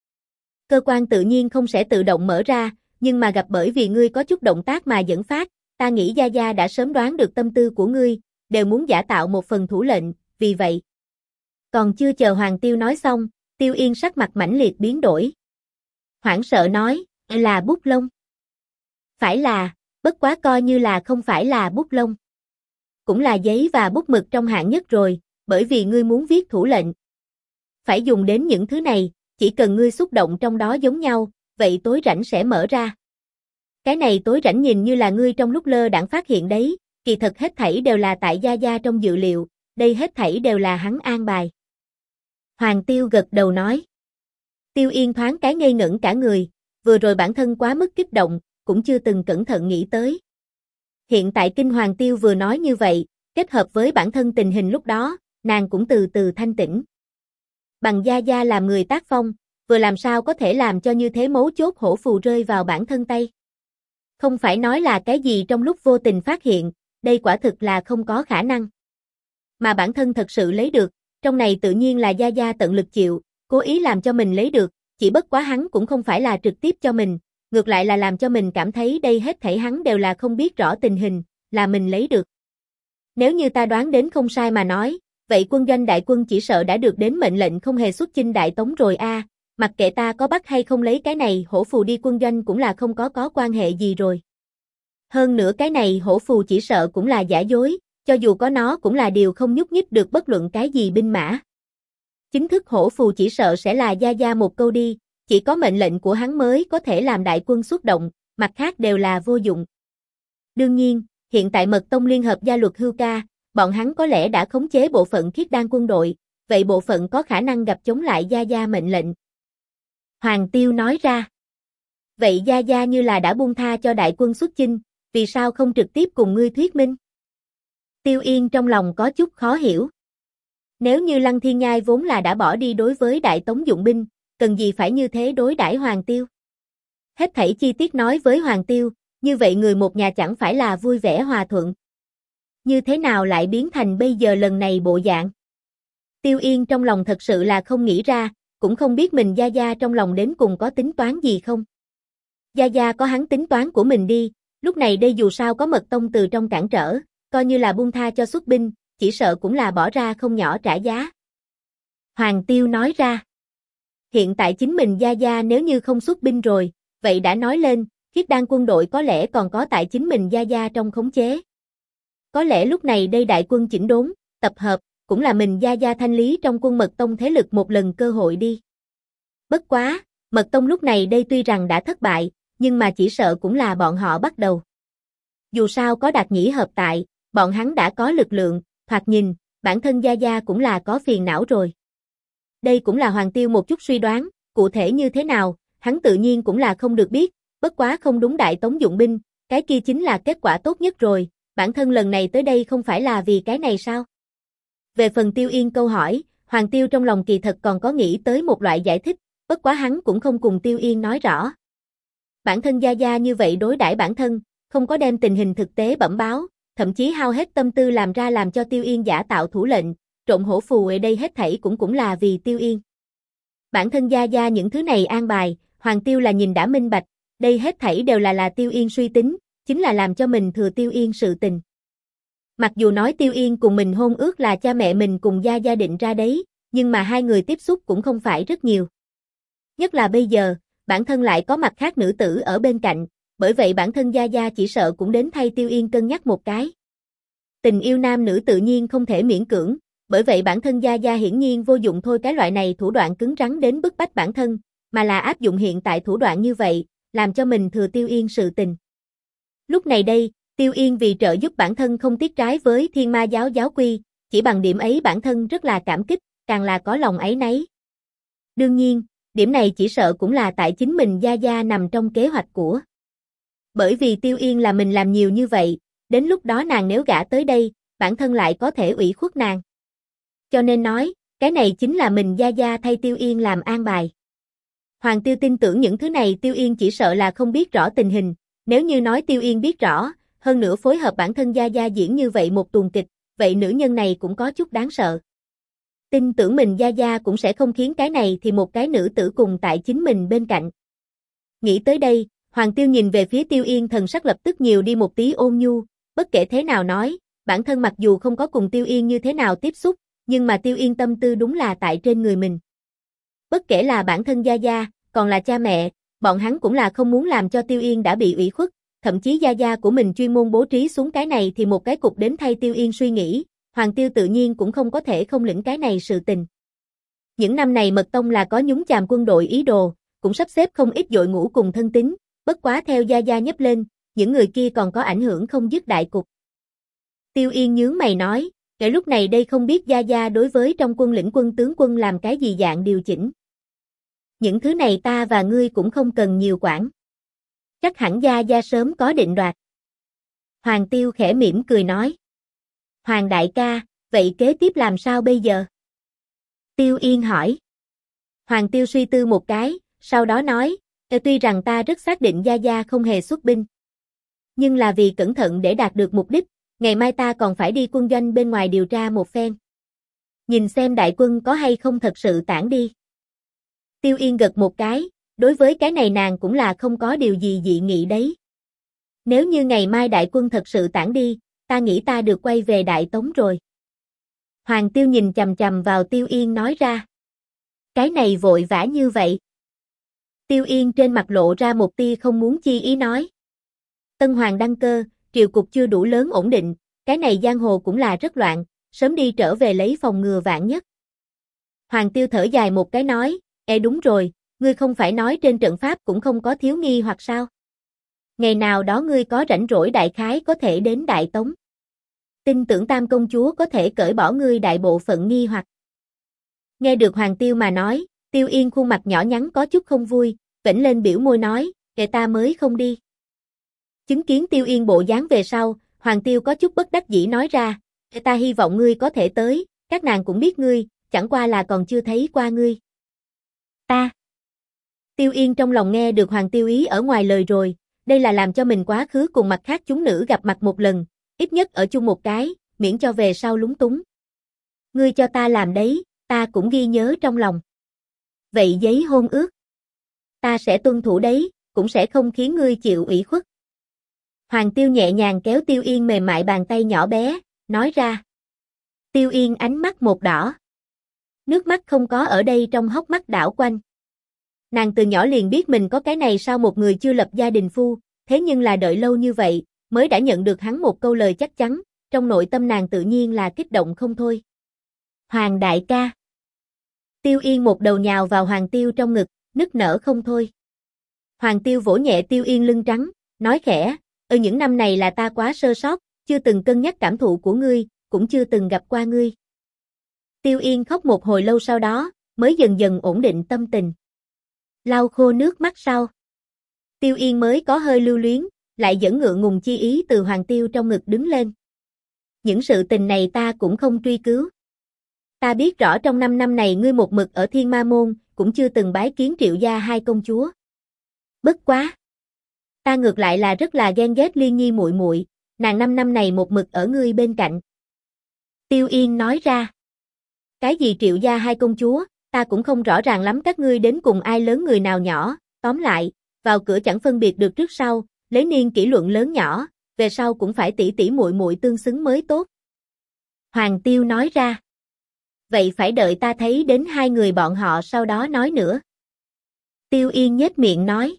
Cơ quan tự nhiên không sẽ tự động mở ra, nhưng mà gặp bởi vì ngươi có chút động tác mà dẫn phát, ta nghĩ Gia Gia đã sớm đoán được tâm tư của ngươi, đều muốn giả tạo một phần thủ lệnh, vì vậy. Còn chưa chờ Hoàng Tiêu nói xong, Tiêu Yên sắc mặt mãnh liệt biến đổi. Hoảng sợ nói, là bút lông. Phải là, bất quá coi như là không phải là bút lông. Cũng là giấy và bút mực trong hạng nhất rồi, bởi vì ngươi muốn viết thủ lệnh. Phải dùng đến những thứ này, chỉ cần ngươi xúc động trong đó giống nhau, vậy tối rảnh sẽ mở ra. Cái này tối rảnh nhìn như là ngươi trong lúc lơ đãng phát hiện đấy, kỳ thật hết thảy đều là tại Gia Gia trong dự liệu, đây hết thảy đều là hắn an bài. Hoàng Tiêu gật đầu nói. Tiêu Yên thoáng cái ngây ngẩn cả người, vừa rồi bản thân quá mức kích động, cũng chưa từng cẩn thận nghĩ tới. Hiện tại kinh Hoàng Tiêu vừa nói như vậy, kết hợp với bản thân tình hình lúc đó, nàng cũng từ từ thanh tĩnh. Bằng Gia Gia làm người tác phong, vừa làm sao có thể làm cho như thế mấu chốt hổ phù rơi vào bản thân tay. Không phải nói là cái gì trong lúc vô tình phát hiện, đây quả thực là không có khả năng. Mà bản thân thật sự lấy được, trong này tự nhiên là Gia Gia tận lực chịu, cố ý làm cho mình lấy được, chỉ bất quá hắn cũng không phải là trực tiếp cho mình, ngược lại là làm cho mình cảm thấy đây hết thảy hắn đều là không biết rõ tình hình, là mình lấy được. Nếu như ta đoán đến không sai mà nói, vậy quân doanh đại quân chỉ sợ đã được đến mệnh lệnh không hề xuất chinh Đại Tống rồi a, mặc kệ ta có bắt hay không lấy cái này hổ phù đi quân doanh cũng là không có quan hệ gì rồi. Hơn nữa cái này hổ phù chỉ sợ cũng là giả dối, cho dù có nó cũng là điều không nhúc nhích được bất luận cái gì binh mã. Chính thức hổ phù chỉ sợ sẽ là Gia Gia một câu đi, chỉ có mệnh lệnh của hắn mới có thể làm đại quân xuất động, mặt khác đều là vô dụng. Đương nhiên, hiện tại Mật Tông liên hợp gia luật hưu ca, bọn hắn có lẽ đã khống chế bộ phận Khiết Đan quân đội, vậy bộ phận có khả năng gặp chống lại Gia Gia mệnh lệnh. Hoàng Tiêu nói ra. Vậy Gia Gia như là đã buông tha cho đại quân xuất chinh, vì sao không trực tiếp cùng ngươi thuyết minh? Tiêu Yên trong lòng có chút khó hiểu. Nếu như Lăng Thiên Nhai vốn là đã bỏ đi đối với Đại Tống dụng binh, cần gì phải như thế đối đãi Hoàng Tiêu? Hết thảy chi tiết nói với Hoàng Tiêu, như vậy người một nhà chẳng phải là vui vẻ hòa thuận. Như thế nào lại biến thành bây giờ lần này bộ dạng? Tiêu Yên trong lòng thật sự là không nghĩ ra, cũng không biết mình Gia Gia trong lòng đến cùng có tính toán gì không. Gia Gia có hắn tính toán của mình đi, lúc này đây dù sao có Mật Tông từ trong cản trở, coi như là buông tha cho xuất binh, chỉ sợ cũng là bỏ ra không nhỏ trả giá. Hoàng Tiêu nói ra. Hiện tại chính mình Gia Gia nếu như không xuất binh rồi, vậy đã nói lên, Khiết Đan quân đội có lẽ còn có tại chính mình Gia Gia trong khống chế. Có lẽ lúc này đây đại quân chỉnh đốn, tập hợp, cũng là mình Gia Gia thanh lý trong quân Mật Tông thế lực một lần cơ hội đi. Bất quá, Mật Tông lúc này đây tuy rằng đã thất bại, nhưng mà chỉ sợ cũng là bọn họ bắt đầu. Dù sao có Đạt Nhĩ hợp tại, bọn hắn đã có lực lượng, thoạt nhìn, bản thân Gia Gia cũng là có phiền não rồi. Đây cũng là Hoàng Tiêu một chút suy đoán, cụ thể như thế nào, hắn tự nhiên cũng là không được biết, bất quá không đúng Đại Tống dụng binh, cái kia chính là kết quả tốt nhất rồi, bản thân lần này tới đây không phải là vì cái này sao? Về phần Tiêu Yên câu hỏi, Hoàng Tiêu trong lòng kỳ thật còn có nghĩ tới một loại giải thích, bất quá hắn cũng không cùng Tiêu Yên nói rõ. Bản thân Gia Gia như vậy đối đãi bản thân, không có đem tình hình thực tế bẩm báo, thậm chí hao hết tâm tư làm ra làm cho Tiêu Yên giả tạo thủ lệnh, trộn hổ phù ở đây hết thảy cũng là vì Tiêu Yên. Bản thân Gia Gia những thứ này an bài, Hoàng Tiêu là nhìn đã minh bạch, đây hết thảy đều là Tiêu Yên suy tính, chính là làm cho mình thừa Tiêu Yên sự tình. Mặc dù nói Tiêu Yên cùng mình hôn ước là cha mẹ mình cùng Gia Gia định ra đấy, nhưng mà hai người tiếp xúc cũng không phải rất nhiều. Nhất là bây giờ, bản thân lại có mặt khác nữ tử ở bên cạnh, bởi vậy bản thân Gia Gia chỉ sợ cũng đến thay Tiêu Yên cân nhắc một cái. Tình yêu nam nữ tự nhiên không thể miễn cưỡng, bởi vậy bản thân Gia Gia hiển nhiên vô dụng thôi cái loại này thủ đoạn cứng rắn đến bức bách bản thân, mà là áp dụng hiện tại thủ đoạn như vậy, làm cho mình thừa Tiêu Yên sự tình. Lúc này đây, Tiêu Yên vì trợ giúp bản thân không tiếc trái với Thiên Ma giáo giáo quy, chỉ bằng điểm ấy bản thân rất là cảm kích, càng là có lòng áy náy. Đương nhiên, điểm này chỉ sợ cũng là tại chính mình Gia Gia nằm trong kế hoạch của. Bởi vì Tiêu Yên là mình làm nhiều như vậy, đến lúc đó nàng nếu gả tới đây, bản thân lại có thể ủy khuất nàng. Cho nên nói, cái này chính là mình Gia Gia thay Tiêu Yên làm an bài. Hoàng Tiêu tin tưởng những thứ này Tiêu Yên chỉ sợ là không biết rõ tình hình, nếu như nói Tiêu Yên biết rõ, hơn nữa phối hợp bản thân Gia Gia diễn như vậy một tuồng kịch, vậy nữ nhân này cũng có chút đáng sợ. Tin tưởng mình Gia Gia cũng sẽ không khiến cái này thì một cái nữ tử cùng tại chính mình bên cạnh. Nghĩ tới đây, Hoàng Tiêu nhìn về phía Tiêu Yên thần sắc lập tức nhiều đi một tí ôn nhu, bất kể thế nào nói, bản thân mặc dù không có cùng Tiêu Yên như thế nào tiếp xúc, nhưng mà Tiêu Yên tâm tư đúng là tại trên người mình. Bất kể là bản thân Gia Gia, còn là cha mẹ, bọn hắn cũng là không muốn làm cho Tiêu Yên đã bị ủy khuất, thậm chí Gia Gia của mình chuyên môn bố trí xuống cái này thì một cái cục đến thay Tiêu Yên suy nghĩ, Hoàng Tiêu tự nhiên cũng không có thể không lĩnh cái này sự tình. Những năm này Mật Tông là có nhúng chàm quân đội ý đồ, cũng sắp xếp không ít đội ngũ cùng thân tín, bất quá theo Gia Gia nhấp lên, những người kia còn có ảnh hưởng không dứt đại cục. Tiêu Yên nhướng mày nói, kể lúc này đây không biết Gia Gia đối với trong quân lĩnh quân tướng quân làm cái gì dạng điều chỉnh. Những thứ này ta và ngươi cũng không cần nhiều quản. Chắc hẳn Gia Gia sớm có định đoạt. Hoàng Tiêu khẽ mỉm cười nói. Hoàng đại ca, vậy kế tiếp làm sao bây giờ? Tiêu Yên hỏi. Hoàng Tiêu suy tư một cái, sau đó nói, tuy rằng ta rất xác định Gia Gia không hề xuất binh. Nhưng là vì cẩn thận để đạt được mục đích, ngày mai ta còn phải đi quân doanh bên ngoài điều tra một phen. Nhìn xem đại quân có hay không thật sự tản đi. Tiêu Yên gật một cái, đối với cái này nàng cũng là không có điều gì dị nghị đấy. Nếu như ngày mai đại quân thật sự tản đi, ta nghĩ ta được quay về Đại Tống rồi. Hoàng Tiêu nhìn chằm chằm vào Tiêu Yên nói ra. Cái này vội vã như vậy. Tiêu Yên trên mặt lộ ra một tia không muốn chi ý nói. Tân Hoàng đăng cơ, triều cục chưa đủ lớn ổn định, cái này giang hồ cũng là rất loạn, sớm đi trở về lấy phòng ngừa vạn nhất. Hoàng Tiêu thở dài một cái nói, đúng rồi, ngươi không phải nói trên trận pháp cũng không có thiếu nghi hoặc sao? Ngày nào đó ngươi có rảnh rỗi đại khái có thể đến Đại Tống. Tin tưởng Tam công chúa có thể cởi bỏ ngươi đại bộ phận nghi hoặc. Nghe được Hoàng Tiêu mà nói, Tiêu Yên khuôn mặt nhỏ nhắn có chút không vui, vểnh lên biểu môi nói, ta mới không đi. Chứng kiến Tiêu Yên bộ dáng về sau, Hoàng Tiêu có chút bất đắc dĩ nói ra, ta hy vọng ngươi có thể tới, các nàng cũng biết ngươi, chẳng qua là còn chưa thấy qua ngươi. Ta. Tiêu Yên trong lòng nghe được Hoàng Tiêu ý ở ngoài lời rồi, đây là làm cho mình quá khứ cùng mặt khác chúng nữ gặp mặt một lần, ít nhất ở chung một cái, miễn cho về sau lúng túng. Ngươi cho ta làm đấy, ta cũng ghi nhớ trong lòng. Vậy giấy hôn ước, ta sẽ tuân thủ đấy, cũng sẽ không khiến ngươi chịu ủy khuất. Hoàng Tiêu nhẹ nhàng kéo Tiêu Yên mềm mại bàn tay nhỏ bé, nói ra. Tiêu Yên ánh mắt một đỏ. Nước mắt không có ở đây trong hốc mắt đảo quanh. Nàng từ nhỏ liền biết mình có cái này sao một người chưa lập gia đình phu, thế nhưng là đợi lâu như vậy, mới đã nhận được hắn một câu lời chắc chắn, trong nội tâm nàng tự nhiên là kích động không thôi. Hoàng đại ca. Tiêu Yên một đầu nhào vào Hoàng Tiêu trong ngực, nức nở không thôi. Hoàng Tiêu vỗ nhẹ Tiêu Yên lưng trắng, nói khẽ, những năm này là ta quá sơ sót, chưa từng cân nhắc cảm thụ của ngươi, cũng chưa từng gặp qua ngươi. Tiêu Yên khóc một hồi lâu sau đó, mới dần dần ổn định tâm tình. Lau khô nước mắt sau. Tiêu Yên mới có hơi lưu luyến, lại dẫn ngượng ngùng chi ý từ Hoàng Tiêu trong ngực đứng lên. Những sự tình này ta cũng không truy cứu. Ta biết rõ trong 5 năm này ngươi một mực ở Thiên Ma Môn, cũng chưa từng bái kiến Triệu gia hai công chúa. Bất quá. Ta ngược lại là rất là ghen ghét Liên Nhi muội muội, nàng 5 năm này một mực ở ngươi bên cạnh. Tiêu Yên nói ra. Cái gì Triệu gia hai công chúa, ta cũng không rõ ràng lắm các ngươi đến cùng ai lớn người nào nhỏ, tóm lại, vào cửa chẳng phân biệt được trước sau, lấy niên kỷ luận lớn nhỏ, về sau cũng phải tỷ tỷ muội muội tương xứng mới tốt. Hoàng Tiêu nói ra. Vậy phải đợi ta thấy đến hai người bọn họ sau đó nói nữa. Tiêu Yên nhếch miệng nói.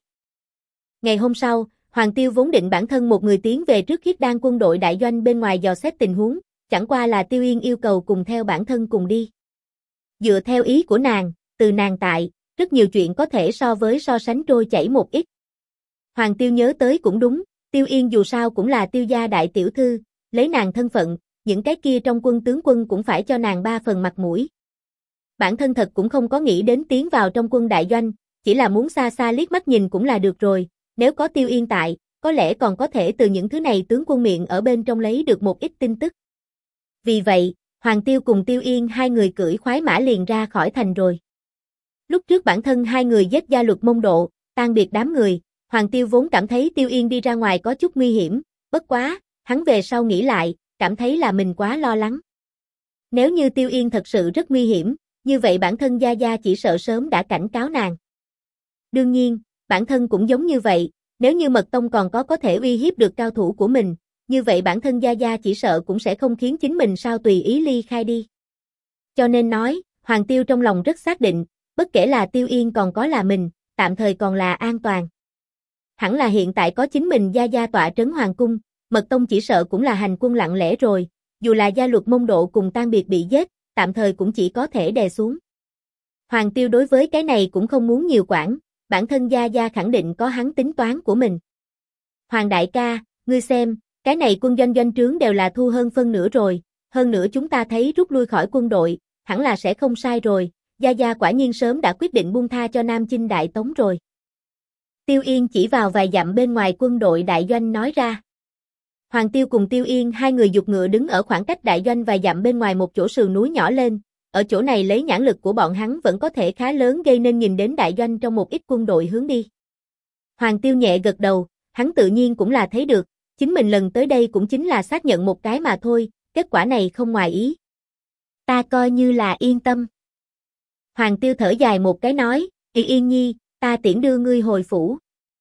Ngày hôm sau, Hoàng Tiêu vốn định bản thân một người tiến về trước Khiết Đan quân đội đại doanh bên ngoài dò xét tình huống, chẳng qua là Tiêu Yên yêu cầu cùng theo bản thân cùng đi. Dựa theo ý của nàng, từ nàng tại, rất nhiều chuyện có thể so sánh trôi chảy một ít. Hoàng Tiêu nhớ tới cũng đúng, Tiêu Yên dù sao cũng là Tiêu gia đại tiểu thư, lấy nàng thân phận, những cái kia trong quân tướng quân cũng phải cho nàng 3 phần mặt mũi. Bản thân thật cũng không có nghĩ đến tiến vào trong quân đại doanh, chỉ là muốn xa xa liếc mắt nhìn cũng là được rồi, nếu có Tiêu Yên tại, có lẽ còn có thể từ những thứ này tướng quân miệng ở bên trong lấy được một ít tin tức. Vì vậy, Hoàng Tiêu cùng Tiêu Yên hai người cưỡi khoái mã liền ra khỏi thành rồi. Lúc trước bản thân hai người giết gia luật Mông Độ, tan biệt đám người, Hoàng Tiêu vốn cảm thấy Tiêu Yên đi ra ngoài có chút nguy hiểm, bất quá, hắn về sau nghĩ lại, cảm thấy là mình quá lo lắng. Nếu như Tiêu Yên thật sự rất nguy hiểm, như vậy bản thân Gia Gia chỉ sợ sớm đã cảnh cáo nàng. Đương nhiên, bản thân cũng giống như vậy, nếu như Mật Tông còn có thể uy hiếp được cao thủ của mình, như vậy bản thân Gia Gia chỉ sợ cũng sẽ không khiến chính mình sao tùy ý ly khai đi. Cho nên nói, Hoàng Tiêu trong lòng rất xác định, bất kể là Tiêu Yên còn có là mình, tạm thời còn là an toàn. Hẳn là hiện tại có chính mình Gia Gia tọa trấn Hoàng Cung, Mật Tông chỉ sợ cũng là hành quân lặng lẽ rồi, dù là gia luật Mông Độ cùng Tan Biệt bị giết, tạm thời cũng chỉ có thể đè xuống. Hoàng Tiêu đối với cái này cũng không muốn nhiều quản, bản thân Gia Gia khẳng định có hắn tính toán của mình. Hoàng đại ca, ngươi xem, cái này quân doanh doanh trướng đều là thu hơn phân nửa rồi, hơn nữa chúng ta thấy rút lui khỏi quân đội, hẳn là sẽ không sai rồi, Gia Gia quả nhiên sớm đã quyết định buông tha cho Nam Chinh Đại Tống rồi. Tiêu Yên chỉ vào vài dặm bên ngoài quân đội đại doanh nói ra. Hoàng Tiêu cùng Tiêu Yên hai người giục ngựa đứng ở khoảng cách đại doanh vài dặm bên ngoài một chỗ sườn núi nhỏ lên, ở chỗ này lấy nhãn lực của bọn hắn vẫn có thể khá lớn gây nên nhìn đến đại doanh trong một ít quân đội hướng đi. Hoàng Tiêu nhẹ gật đầu, hắn tự nhiên cũng là thấy được, chính mình lần tới đây cũng chính là xác nhận một cái mà thôi, kết quả này không ngoài ý. Ta coi như là yên tâm. Hoàng Tiêu thở dài một cái nói, Yên Nhi, ta tiễn đưa ngươi hồi phủ.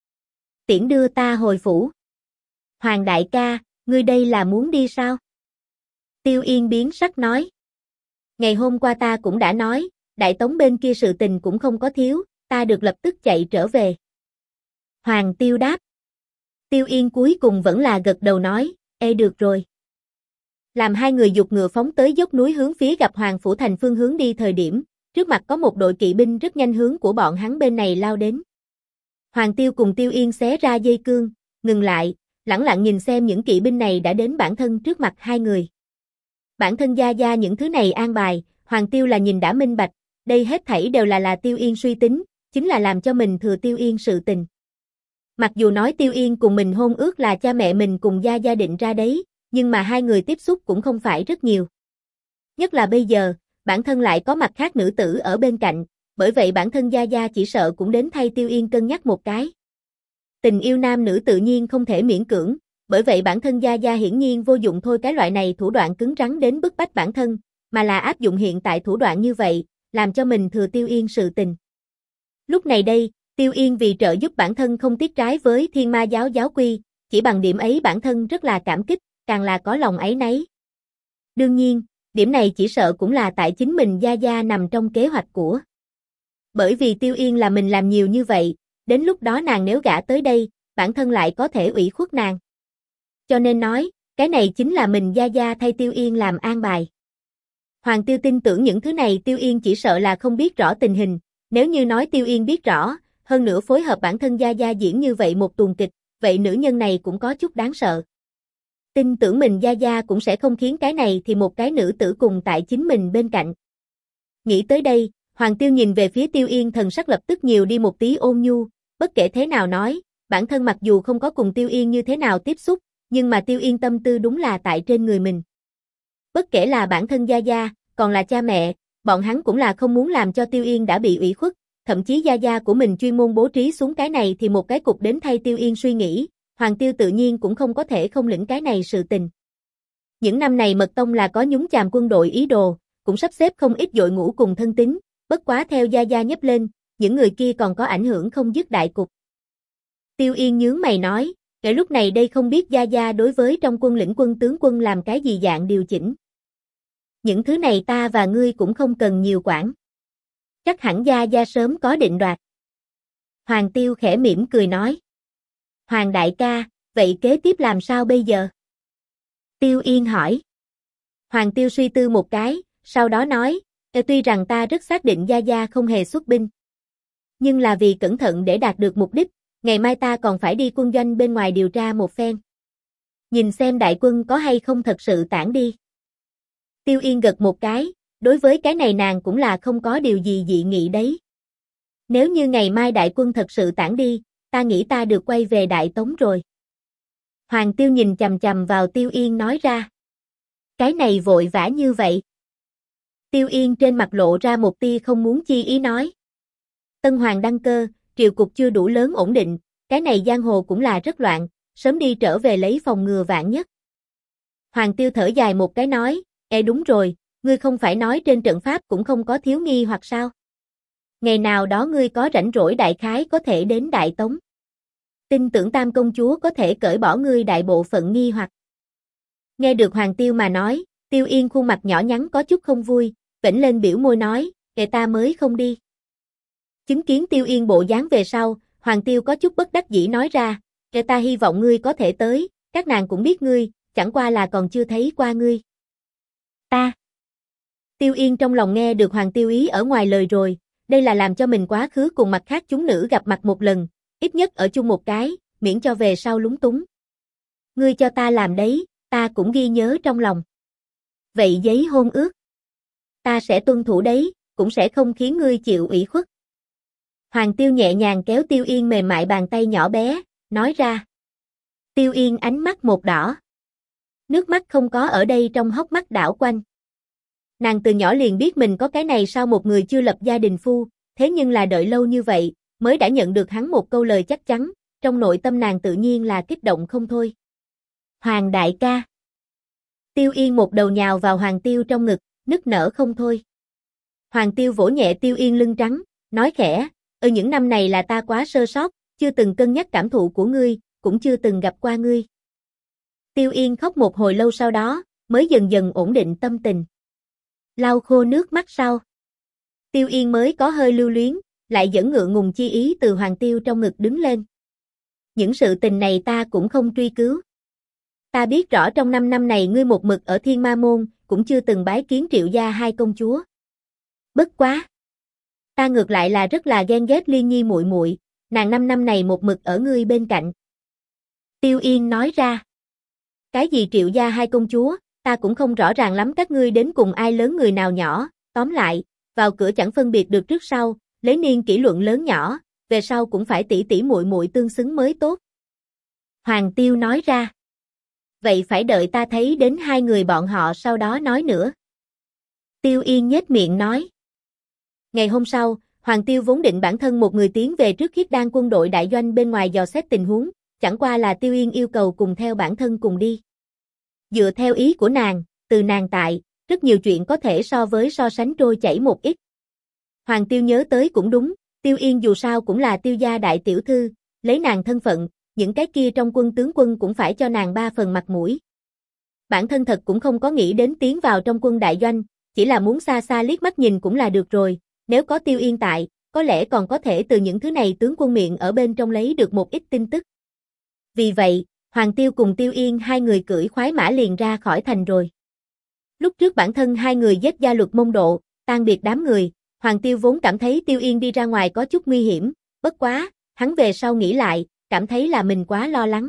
Tiễn đưa ta hồi phủ. Hoàng đại ca, ngươi đây là muốn đi sao? Tiêu Yên biến sắc nói. Ngày hôm qua ta cũng đã nói, Đại Tống bên kia sự tình cũng không có thiếu, ta được lập tức chạy trở về. Hoàng Tiêu đáp. Tiêu Yên cuối cùng vẫn là gật đầu nói, ê được rồi. Làm hai người giục ngựa phóng tới dốc núi hướng phía gặp Hoàng Phủ Thành phương hướng đi thời điểm, trước mặt có một đội kỵ binh rất nhanh hướng của bọn hắn bên này lao đến. Hoàng Tiêu cùng Tiêu Yên xé ra dây cương, ngừng lại, lẳng lặng nhìn xem những kỵ binh này đã đến bản thân trước mặt hai người. Bản thân Gia Gia những thứ này an bài, Hoàng Tiêu là nhìn đã minh bạch, đây hết thảy đều là Tiêu Yên suy tính, chính là làm cho mình thừa Tiêu Yên sự tình. Mặc dù nói Tiêu Yên cùng mình hôn ước là cha mẹ mình cùng Gia Gia định ra đấy, nhưng mà hai người tiếp xúc cũng không phải rất nhiều. Nhất là bây giờ, bản thân lại có mặt khác nữ tử ở bên cạnh, bởi vậy bản thân Gia Gia chỉ sợ cũng đến thay Tiêu Yên cân nhắc một cái. Tình yêu nam nữ tự nhiên không thể miễn cưỡng, bởi vậy bản thân Gia Gia hiển nhiên vô dụng thôi cái loại này thủ đoạn cứng rắn đến bức bách bản thân, mà là áp dụng hiện tại thủ đoạn như vậy, làm cho mình thừa Tiêu Yên sự tình. Lúc này đây, Tiêu Yên vì trợ giúp bản thân không tiếc trái với Thiên Ma giáo giáo quy, chỉ bằng điểm ấy bản thân rất là cảm kích, càng là có lòng áy náy. Đương nhiên, điểm này chỉ sợ cũng là tại chính mình Gia Gia nằm trong kế hoạch của. Bởi vì Tiêu Yên là mình làm nhiều như vậy, đến lúc đó nàng nếu gả tới đây, bản thân lại có thể ủy khuất nàng. Cho nên nói, cái này chính là mình Gia Gia thay Tiêu Yên làm an bài. Hoàng Tiêu tin tưởng những thứ này Tiêu Yên chỉ sợ là không biết rõ tình hình, nếu như nói Tiêu Yên biết rõ, hơn nữa phối hợp bản thân Gia Gia diễn như vậy một tuồng kịch, vậy nữ nhân này cũng có chút đáng sợ. Tin tưởng mình Gia Gia cũng sẽ không khiến cái này thì một cái nữ tử cùng tại chính mình bên cạnh. Nghĩ tới đây, Hoàng Tiêu nhìn về phía Tiêu Yên thần sắc lập tức nhiều đi một tí ôn nhu, bất kể thế nào nói, bản thân mặc dù không có cùng Tiêu Yên như thế nào tiếp xúc, nhưng mà Tiêu Yên tâm tư đúng là tại trên người mình. Bất kể là bản thân Gia Gia, còn là cha mẹ, bọn hắn cũng là không muốn làm cho Tiêu Yên đã bị ủy khuất, thậm chí Gia Gia của mình chuyên môn bố trí xuống cái này thì một cái cục đến thay Tiêu Yên suy nghĩ, Hoàng Tiêu tự nhiên cũng không có thể không lĩnh cái này sự tình. Những năm này Mật Tông là có nhúng chàm quân đội ý đồ, cũng sắp xếp không ít đội ngũ cùng thân tín, bất quá theo Gia Gia nhấp lên, những người kia còn có ảnh hưởng không dứt đại cục. Tiêu Yên nhướng mày nói, kể lúc này đây không biết Gia Gia đối với trong quân lĩnh quân tướng quân làm cái gì dạng điều chỉnh. Những thứ này ta và ngươi cũng không cần nhiều quản. Chắc hẳn Gia Gia sớm có định đoạt. Hoàng Tiêu khẽ mỉm cười nói. Hoàng đại ca, vậy kế tiếp làm sao bây giờ? Tiêu Yên hỏi. Hoàng Tiêu suy tư một cái, sau đó nói, tuy rằng ta rất xác định Gia Gia không hề xuất binh. Nhưng là vì cẩn thận để đạt được mục đích, ngày mai ta còn phải đi quân doanh bên ngoài điều tra một phen. Nhìn xem đại quân có hay không thật sự tản đi. Tiêu Yên gật một cái, đối với cái này nàng cũng là không có điều gì dị nghị đấy. Nếu như ngày mai đại quân thật sự tản đi, ta nghĩ ta được quay về Đại Tống rồi. Hoàng Tiêu nhìn chằm chằm vào Tiêu Yên nói ra. Cái này vội vã như vậy. Tiêu Yên trên mặt lộ ra một tia không muốn chi ý nói. Tân Hoàng đăng cơ, triều cục chưa đủ lớn ổn định, cái này giang hồ cũng là rất loạn, sớm đi trở về lấy phòng ngừa vạn nhất. Hoàng Tiêu thở dài một cái nói, đúng rồi, ngươi không phải nói trên trận pháp cũng không có thiếu nghi hoặc sao? Ngày nào đó ngươi có rảnh rỗi đại khái có thể đến Đại Tống. Tin tưởng Tam công chúa có thể cởi bỏ ngươi đại bộ phận nghi hoặc. Nghe được Hoàng Tiêu mà nói, Tiêu Yên khuôn mặt nhỏ nhắn có chút không vui, vểnh lên biểu môi nói, ta mới không đi. Chứng kiến Tiêu Yên bộ dáng về sau, Hoàng Tiêu có chút bất đắc dĩ nói ra, ta hy vọng ngươi có thể tới, các nàng cũng biết ngươi, chẳng qua là còn chưa thấy qua ngươi. Ta. Tiêu Yên trong lòng nghe được Hoàng Tiêu ý ở ngoài lời rồi, đây là làm cho mình quá khứ cùng mặt khác chúng nữ gặp mặt một lần, ít nhất ở chung một cái, miễn cho về sau lúng túng. Ngươi cho ta làm đấy, ta cũng ghi nhớ trong lòng. Vậy giấy hôn ước, ta sẽ tuân thủ đấy, cũng sẽ không khiến ngươi chịu ủy khuất. Hoàng Tiêu nhẹ nhàng kéo Tiêu Yên mềm mại bàn tay nhỏ bé, nói ra. Tiêu Yên ánh mắt một đỏ. Nước mắt không có ở đây trong hốc mắt đảo quanh. Nàng từ nhỏ liền biết mình có cái này sau một người chưa lập gia đình phu, thế nhưng là đợi lâu như vậy, mới đã nhận được hắn một câu lời chắc chắn, trong nội tâm nàng tự nhiên là kích động không thôi. Hoàng đại ca. Tiêu Yên một đầu nhào vào Hoàng Tiêu trong ngực, nức nở không thôi. Hoàng Tiêu vỗ nhẹ Tiêu Yên lưng trắng, nói khẽ, những năm này là ta quá sơ sót, chưa từng cân nhắc cảm thụ của ngươi, cũng chưa từng gặp qua ngươi. Tiêu Yên khóc một hồi lâu sau đó, mới dần dần ổn định tâm tình. Lau khô nước mắt sau. Tiêu Yên mới có hơi lưu luyến, lại dẫn ngượng ngùng chi ý từ Hoàng Tiêu trong ngực đứng lên. Những sự tình này ta cũng không truy cứu. Ta biết rõ trong 5 năm này ngươi một mực ở Thiên Ma Môn, cũng chưa từng bái kiến Triệu gia hai công chúa. Bất quá. Ta ngược lại là rất là ghen ghét Liên Nhi muội muội, nàng 5 năm này một mực ở ngươi bên cạnh. Tiêu Yên nói ra. Cái gì Triệu gia hai công chúa, ta cũng không rõ ràng lắm các ngươi đến cùng ai lớn người nào nhỏ, tóm lại, vào cửa chẳng phân biệt được trước sau, lấy niên kỷ luận lớn nhỏ, về sau cũng phải tỷ tỷ muội muội tương xứng mới tốt. Hoàng Tiêu nói ra. Vậy phải đợi ta thấy đến hai người bọn họ sau đó nói nữa. Tiêu Yên nhếch miệng nói. Ngày hôm sau, Hoàng Tiêu vốn định bản thân một người tiến về trước Khiết Đan quân đội đại doanh bên ngoài dò xét tình huống, chẳng qua là Tiêu Yên yêu cầu cùng theo bản thân cùng đi. Dựa theo ý của nàng, từ nàng tại, rất nhiều chuyện có thể so sánh trôi chảy một ít. Hoàng Tiêu nhớ tới cũng đúng, Tiêu Yên dù sao cũng là Tiêu gia đại tiểu thư, lấy nàng thân phận, những cái kia trong quân tướng quân cũng phải cho nàng 3 phần mặt mũi. Bản thân thật cũng không có nghĩ đến tiến vào trong quân đại doanh, chỉ là muốn xa xa liếc mắt nhìn cũng là được rồi, nếu có Tiêu Yên tại, có lẽ còn có thể từ những thứ này tướng quân miệng ở bên trong lấy được một ít tin tức. Vì vậy, Hoàng Tiêu cùng Tiêu Yên hai người cưỡi khoái mã liền ra khỏi thành rồi. Lúc trước bản thân hai người giết gia luật Mông Độ, tan biệt đám người, Hoàng Tiêu vốn cảm thấy Tiêu Yên đi ra ngoài có chút nguy hiểm, bất quá, hắn về sau nghĩ lại, cảm thấy là mình quá lo lắng.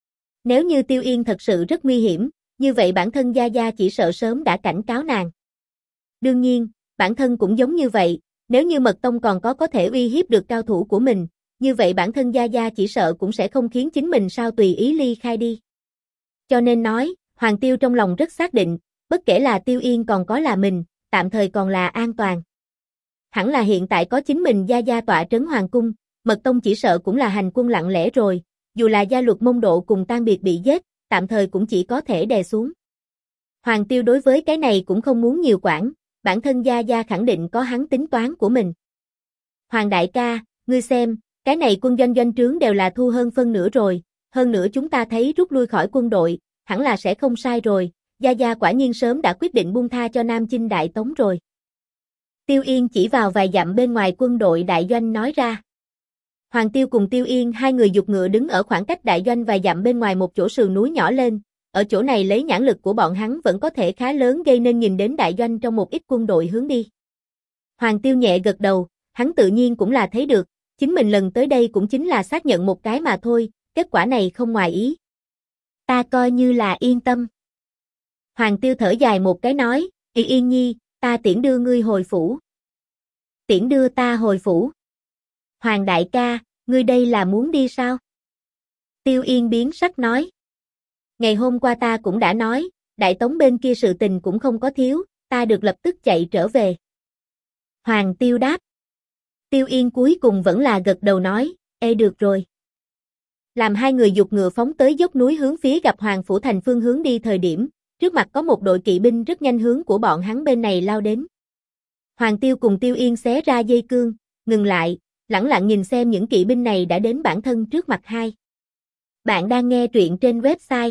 Nếu như Tiêu Yên thật sự rất nguy hiểm, như vậy bản thân Gia Gia chỉ sợ sớm đã cảnh cáo nàng. Đương nhiên, bản thân cũng giống như vậy, nếu như Mật Tông còn có thể uy hiếp được cao thủ của mình, như vậy bản thân Gia Gia chỉ sợ cũng sẽ không khiến chính mình sao tùy ý ly khai đi. Cho nên nói, Hoàng Tiêu trong lòng rất xác định, bất kể là Tiêu Yên còn có là mình, tạm thời còn là an toàn. Hẳn là hiện tại có chính mình Gia Gia tọa trấn Hoàng cung, Mật Tông chỉ sợ cũng là hành quân lặng lẽ rồi, dù là gia luật Mông Độ cùng tan biệt bị giết, tạm thời cũng chỉ có thể đè xuống. Hoàng Tiêu đối với cái này cũng không muốn nhiều quản, bản thân Gia Gia khẳng định có hắn tính toán của mình. Hoàng đại ca, ngươi xem, cái này quân doanh doanh trướng đều là thu hơn phân nửa rồi, hơn nữa chúng ta thấy rút lui khỏi quân đội, hẳn là sẽ không sai rồi, Gia Gia quả nhiên sớm đã quyết định buông tha cho Nam Chinh Đại Tống rồi. Tiêu Yên chỉ vào vài dặm bên ngoài quân đội đại doanh nói ra. Hoàng Tiêu cùng Tiêu Yên hai người giục ngựa đứng ở khoảng cách đại doanh vài dặm bên ngoài một chỗ sườn núi nhỏ lên, ở chỗ này lấy nhãn lực của bọn hắn vẫn có thể khá lớn gây nên nhìn đến đại doanh trong một ít quân đội hướng đi. Hoàng Tiêu nhẹ gật đầu, hắn tự nhiên cũng là thấy được, Chính mình lần tới đây cũng chính là xác nhận một cái mà thôi, kết quả này không ngoài ý. Ta coi như là yên tâm. Hoàng Tiêu thở dài một cái nói, Yên Nhi, ta tiễn đưa ngươi hồi phủ. Tiễn đưa ta hồi phủ. Hoàng đại ca, ngươi đây là muốn đi sao? Tiêu Yên biến sắc nói. Ngày hôm qua ta cũng đã nói, Đại Tống bên kia sự tình cũng không có thiếu, ta được lập tức chạy trở về. Hoàng Tiêu đáp. Tiêu Yên cuối cùng vẫn là gật đầu nói, được rồi. Làm hai người giục ngựa phóng tới dốc núi hướng phía gặp Hoàng Phủ Thành phương hướng đi thời điểm, trước mặt có một đội kỵ binh rất nhanh hướng của bọn hắn bên này lao đến. Hoàng Tiêu cùng Tiêu Yên xé ra dây cương, ngừng lại, lẳng lặng nhìn xem những kỵ binh này đã đến bản thân trước mặt hai. Bạn đang nghe truyện trên website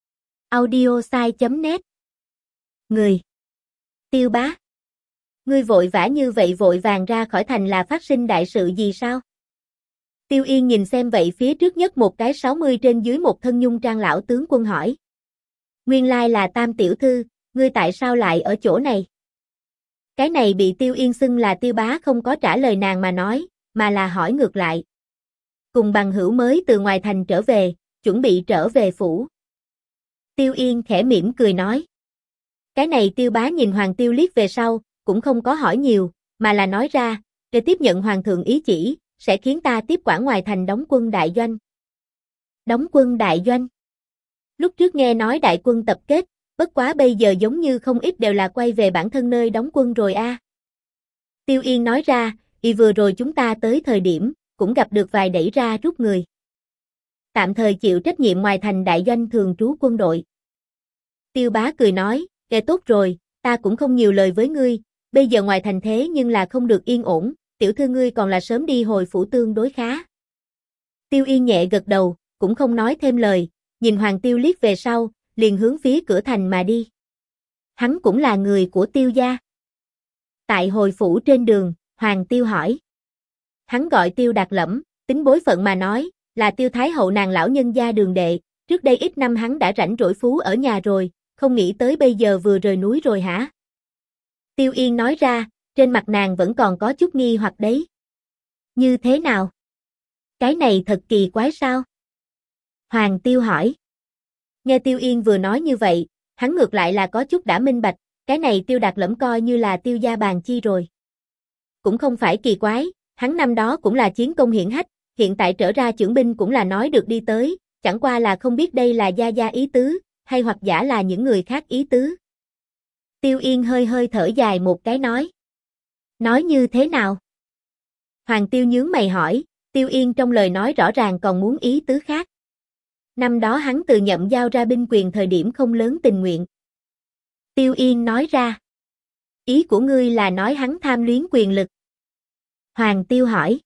audiosai.net. Người. Tiêu bá. Ngươi vội vã như vậy vội vàng ra khỏi thành là phát sinh đại sự gì sao? Tiêu Yên nhìn xem vậy phía trước nhất một cái 60 trên dưới một thân nhung trang lão tướng quân hỏi. Nguyên lai là Tam tiểu thư, ngươi tại sao lại ở chỗ này? Cái này bị Tiêu Yên xưng là Tiêu bá không có trả lời nàng mà nói, mà là hỏi ngược lại. Cùng bằng hữu mới từ ngoài thành trở về, chuẩn bị trở về phủ. Tiêu Yên khẽ mỉm cười nói. Cái này Tiêu bá nhìn Hoàng Tiêu liếc về sau, cũng không có hỏi nhiều, mà là nói ra, để tiếp nhận Hoàng thượng ý chỉ, sẽ khiến ta tiếp quản ngoài thành đóng quân đại doanh. Đóng quân đại doanh. Lúc trước nghe nói đại quân tập kết, bất quá bây giờ giống như không ít đều là quay về bản thân nơi đóng quân rồi a. Tiêu Yên nói ra, vừa rồi chúng ta tới thời điểm, cũng gặp được vài đẩy ra rút người. Tạm thời chịu trách nhiệm ngoài thành đại doanh thường trú quân đội. Tiêu bá cười nói, tốt rồi, ta cũng không nhiều lời với ngươi, bây giờ ngoài thành thế nhưng là không được yên ổn, tiểu thư ngươi còn là sớm đi hồi phủ tương đối khá. Tiêu Yên nhẹ gật đầu, cũng không nói thêm lời, nhìn Hoàng Tiêu liếc về sau, liền hướng phía cửa thành mà đi. Hắn cũng là người của Tiêu gia. Tại hồi phủ trên đường, Hoàng Tiêu hỏi. Hắn gọi Tiêu Đạt Lẫm, tính bối phận mà nói, là Tiêu Thái hậu nàng lão nhân gia đường đệ, trước đây ít năm hắn đã rảnh rỗi phú ở nhà rồi, không nghĩ tới bây giờ vừa rời núi rồi hả? Tiêu Yên nói ra, trên mặt nàng vẫn còn có chút nghi hoặc đấy. Như thế nào? Cái này thật kỳ quái sao? Hoàng Tiêu hỏi. Nghe Tiêu Yên vừa nói như vậy, hắn ngược lại là có chút đã minh bạch, cái này Tiêu Đạt Lẫm coi như là Tiêu gia bàn chi rồi. Cũng không phải kỳ quái, hắn năm đó cũng là chiến công hiển hách, hiện tại trở ra chưởng binh cũng là nói được đi tới, chẳng qua là không biết đây là gia ý tứ, hay hoặc giả là những người khác ý tứ. Tiêu Yên hơi hơi thở dài một cái nói. Nói như thế nào? Hoàng Tiêu nhướng mày hỏi, Tiêu Yên trong lời nói rõ ràng còn muốn ý tứ khác. Năm đó hắn từ nhậm giao ra binh quyền thời điểm không lớn tình nguyện. Tiêu Yên nói ra. Ý của ngươi là nói hắn tham luyến quyền lực. Hoàng Tiêu hỏi.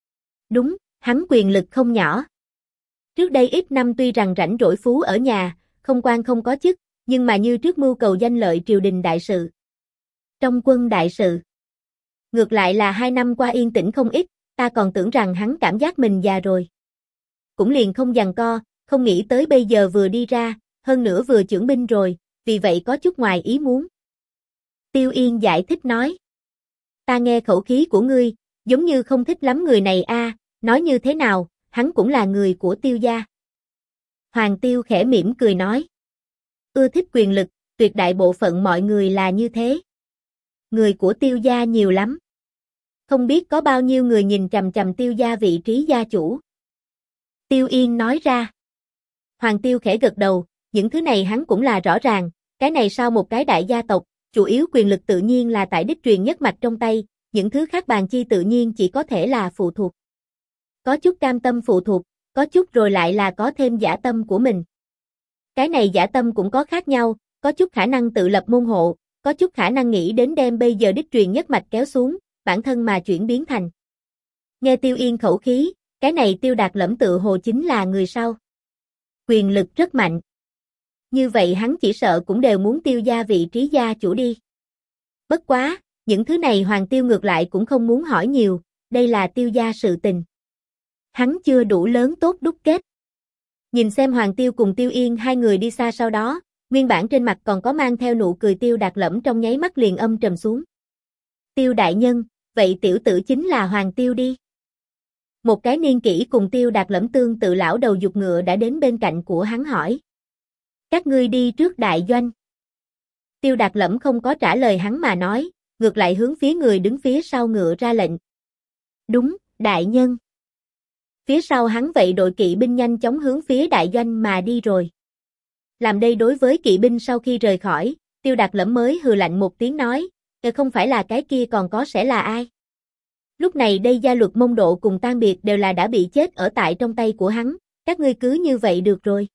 Đúng, hắn quyền lực không nhỏ. Trước đây ít năm tuy rằng rảnh rỗi phú ở nhà, không quan không có chức, nhưng mà như trước mưu cầu danh lợi triều đình đại sự. Trong quân đại sự. Ngược lại là 2 năm qua yên tĩnh không ít, ta còn tưởng rằng hắn cảm giác mình già rồi. Cũng liền không giằng co, không nghĩ tới bây giờ vừa đi ra, hơn nữa vừa chưởng binh rồi, vì vậy có chút ngoài ý muốn. Tiêu Yên giải thích nói. Ta nghe khẩu khí của ngươi, giống như không thích lắm người này a, nói như thế nào, hắn cũng là người của Tiêu gia. Hoàng Tiêu khẽ mỉm cười nói. Ưa thích quyền lực, tuyệt đại bộ phận mọi người là như thế. Người của Tiêu gia nhiều lắm. Không biết có bao nhiêu người nhìn chằm chằm Tiêu gia vị trí gia chủ. Tiêu Yên nói ra. Hoàng Tiêu khẽ gật đầu, những thứ này hắn cũng là rõ ràng, cái này sau một cái đại gia tộc, chủ yếu quyền lực tự nhiên là tại đích truyền nhất mạch trong tay, những thứ khác bàn chi tự nhiên chỉ có thể là phụ thuộc. Có chút cam tâm phụ thuộc, có chút rồi lại là có thêm dã tâm của mình. Cái này dã tâm cũng có khác nhau, có chút khả năng tự lập môn hộ, có chút khả năng nghĩ đến đem bây giờ đích truyền nhất mạch kéo xuống, bản thân mà chuyển biến thành. Nghe Tiêu Yên khẩu khí, cái này Tiêu Đạt Lẫm tự hồ chính là người sau. Quyền lực rất mạnh. Như vậy hắn chỉ sợ cũng đều muốn Tiêu gia vị trí gia chủ đi. Bất quá, những thứ này Hoàng Tiêu ngược lại cũng không muốn hỏi nhiều, đây là Tiêu gia sự tình. Hắn chưa đủ lớn tốt đúc kết. Nhìn xem Hoàng Tiêu cùng Tiêu Yên hai người đi xa sau đó, nguyên bản trên mặt còn có mang theo nụ cười Tiêu Đạt Lẫm trong nháy mắt liền âm trầm xuống. Tiêu đại nhân, vậy tiểu tử chính là Hoàng Tiêu đi. Một cái niên kỷ cùng Tiêu Đạt Lẫm tương tự lão đầu giục ngựa đã đến bên cạnh của hắn hỏi. Các ngươi đi trước đại doanh. Tiêu Đạt Lẫm không có trả lời hắn mà nói, ngược lại hướng phía người đứng phía sau ngựa ra lệnh. Đúng, đại nhân. Phía sau hắn vậy đội kỵ binh nhanh chóng hướng phía đại doanh mà đi rồi. Làm đây đối với kỵ binh sau khi rời khỏi, Tiêu Đạt Lẫm mới hừ lạnh một tiếng nói, không phải là cái kia còn có sẽ là ai? Lúc này đây Gia Luật Mông Độ cùng Tan Biệt đều là đã bị chết ở tại trong tay của hắn, các ngươi cứ như vậy được rồi.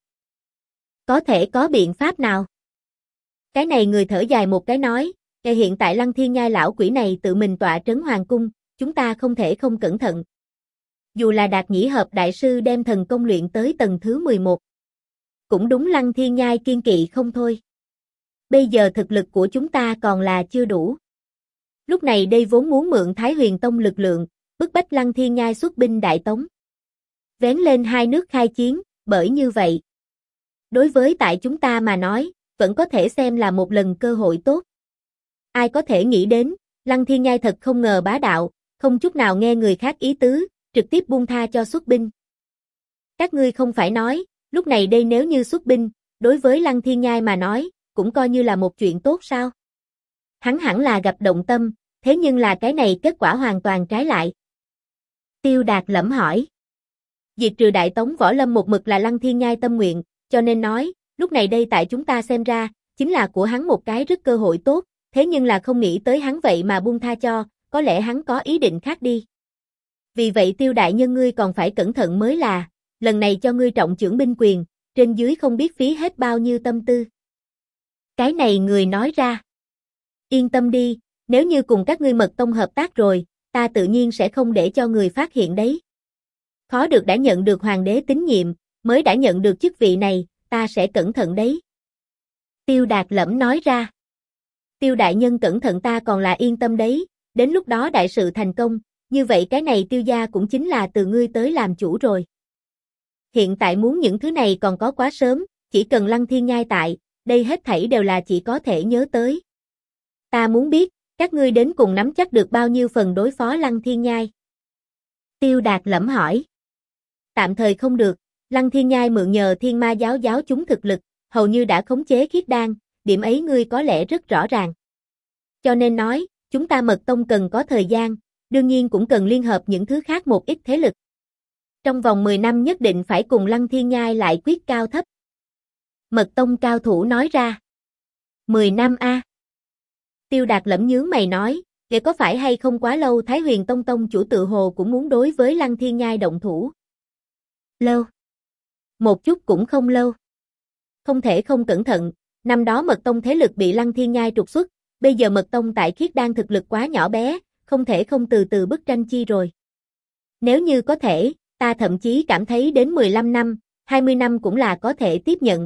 Có thể có biện pháp nào? Cái này người thở dài một cái nói, hiện tại Lăng Thiên Nhai lão quỷ này tự mình tọa trấn hoàng cung, chúng ta không thể không cẩn thận. Dù là Đạt Nhĩ Hợp đại sư đem thần công luyện tới tầng thứ 11. Cũng đúng Lăng Thiên Nhai kiên kỵ không thôi. Bây giờ thực lực của chúng ta còn là chưa đủ. Lúc này đây vốn muốn mượn Thái Huyền Tông lực lượng, bức bách Lăng Thiên Nhai xuất binh đại tống. Vén lên hai nước khai chiến, bởi như vậy. Đối với tại chúng ta mà nói, vẫn có thể xem là một lần cơ hội tốt. Ai có thể nghĩ đến, Lăng Thiên Nhai thật không ngờ bá đạo, không chút nào nghe người khác ý tứ, trực tiếp buông tha cho xuất binh. Các ngươi không phải nói, lúc này đây nếu như xuất binh, đối với Lăng Thiên Nhai mà nói, cũng coi như là một chuyện tốt sao? Hắn hẳn là gặp động tâm, thế nhưng là cái này kết quả hoàn toàn trái lại. Tiêu Đạt Lẫm hỏi. Diệt trừ đại tống võ lâm một mực là Lăng Thiên Nhai tâm nguyện, cho nên nói, lúc này đây tại chúng ta xem ra, chính là của hắn một cái rất cơ hội tốt, thế nhưng là không nghĩ tới hắn vậy mà buông tha cho, có lẽ hắn có ý định khác đi. Vì vậy Tiêu đại nhân ngươi còn phải cẩn thận mới là, lần này cho ngươi trọng chưởng binh quyền, trên dưới không biết phí hết bao nhiêu tâm tư. Cái này người nói ra. Yên tâm đi, nếu như cùng các ngươi Mật Tông hợp tác rồi, ta tự nhiên sẽ không để cho người phát hiện đấy. Khó được đã nhận được hoàng đế tín nhiệm, mới đã nhận được chức vị này, ta sẽ cẩn thận đấy. Tiêu Đạt Lẫm nói ra. Tiêu đại nhân cẩn thận ta còn là yên tâm đấy, đến lúc đó đại sự thành công, như vậy cái này Tiêu gia cũng chính là từ ngươi tới làm chủ rồi. Hiện tại muốn những thứ này còn có quá sớm, chỉ cần Lăng Thiên Nhai tại, đây hết thảy đều là chỉ có thể nhớ tới. Ta muốn biết, các ngươi đến cùng nắm chắc được bao nhiêu phần đối phó Lăng Thiên Nhai? Tiêu Đạt Lẫm hỏi. Tạm thời không được, Lăng Thiên Nhai mượn nhờ Thiên Ma giáo giáo chúng thực lực, hầu như đã khống chế Khiết Đan, điểm ấy ngươi có lẽ rất rõ ràng. Cho nên nói, chúng ta Mật Tông cần có thời gian, đương nhiên cũng cần liên hợp những thứ khác một ít thế lực. Trong vòng 10 năm nhất định phải cùng Lăng Thiên Nhai lại quyết cao thấp. Mật Tông cao thủ nói ra. 10 năm a. Tiêu Đạt Lẫm nhướng mày nói, vậy có phải hay không quá lâu Thái Huyền Tông tông chủ tự hồ cũng muốn đối với Lăng Thiên Nhai động thủ? Lâu. Một chút cũng không lâu. Không thể không cẩn thận, năm đó Mật Tông thế lực bị Lăng Thiên Nhai trục xuất, bây giờ Mật Tông tại Khiết Đan thực lực quá nhỏ bé, không thể không từ từ bức tranh chi rồi. Nếu như có thể, ta thậm chí cảm thấy đến 15 năm, 20 năm cũng là có thể tiếp nhận.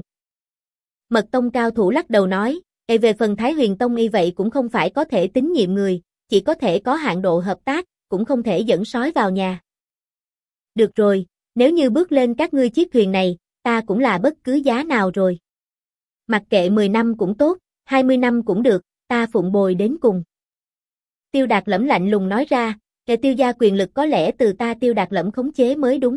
Mật Tông cao thủ lắc đầu nói, về phần Thái Huyền Tông y vậy cũng không phải có thể tín nhiệm người, chỉ có thể có hạn độ hợp tác, cũng không thể dẫn sói vào nhà. Được rồi, nếu như bước lên các ngươi chiếc thuyền này, ta cũng là bất cứ giá nào rồi. Mặc kệ 10 năm cũng tốt, 20 năm cũng được, ta phụng bồi đến cùng. Tiêu Đạt Lẫm lạnh lùng nói ra, Tiêu gia quyền lực có lẽ từ ta Tiêu Đạt Lẫm khống chế mới đúng.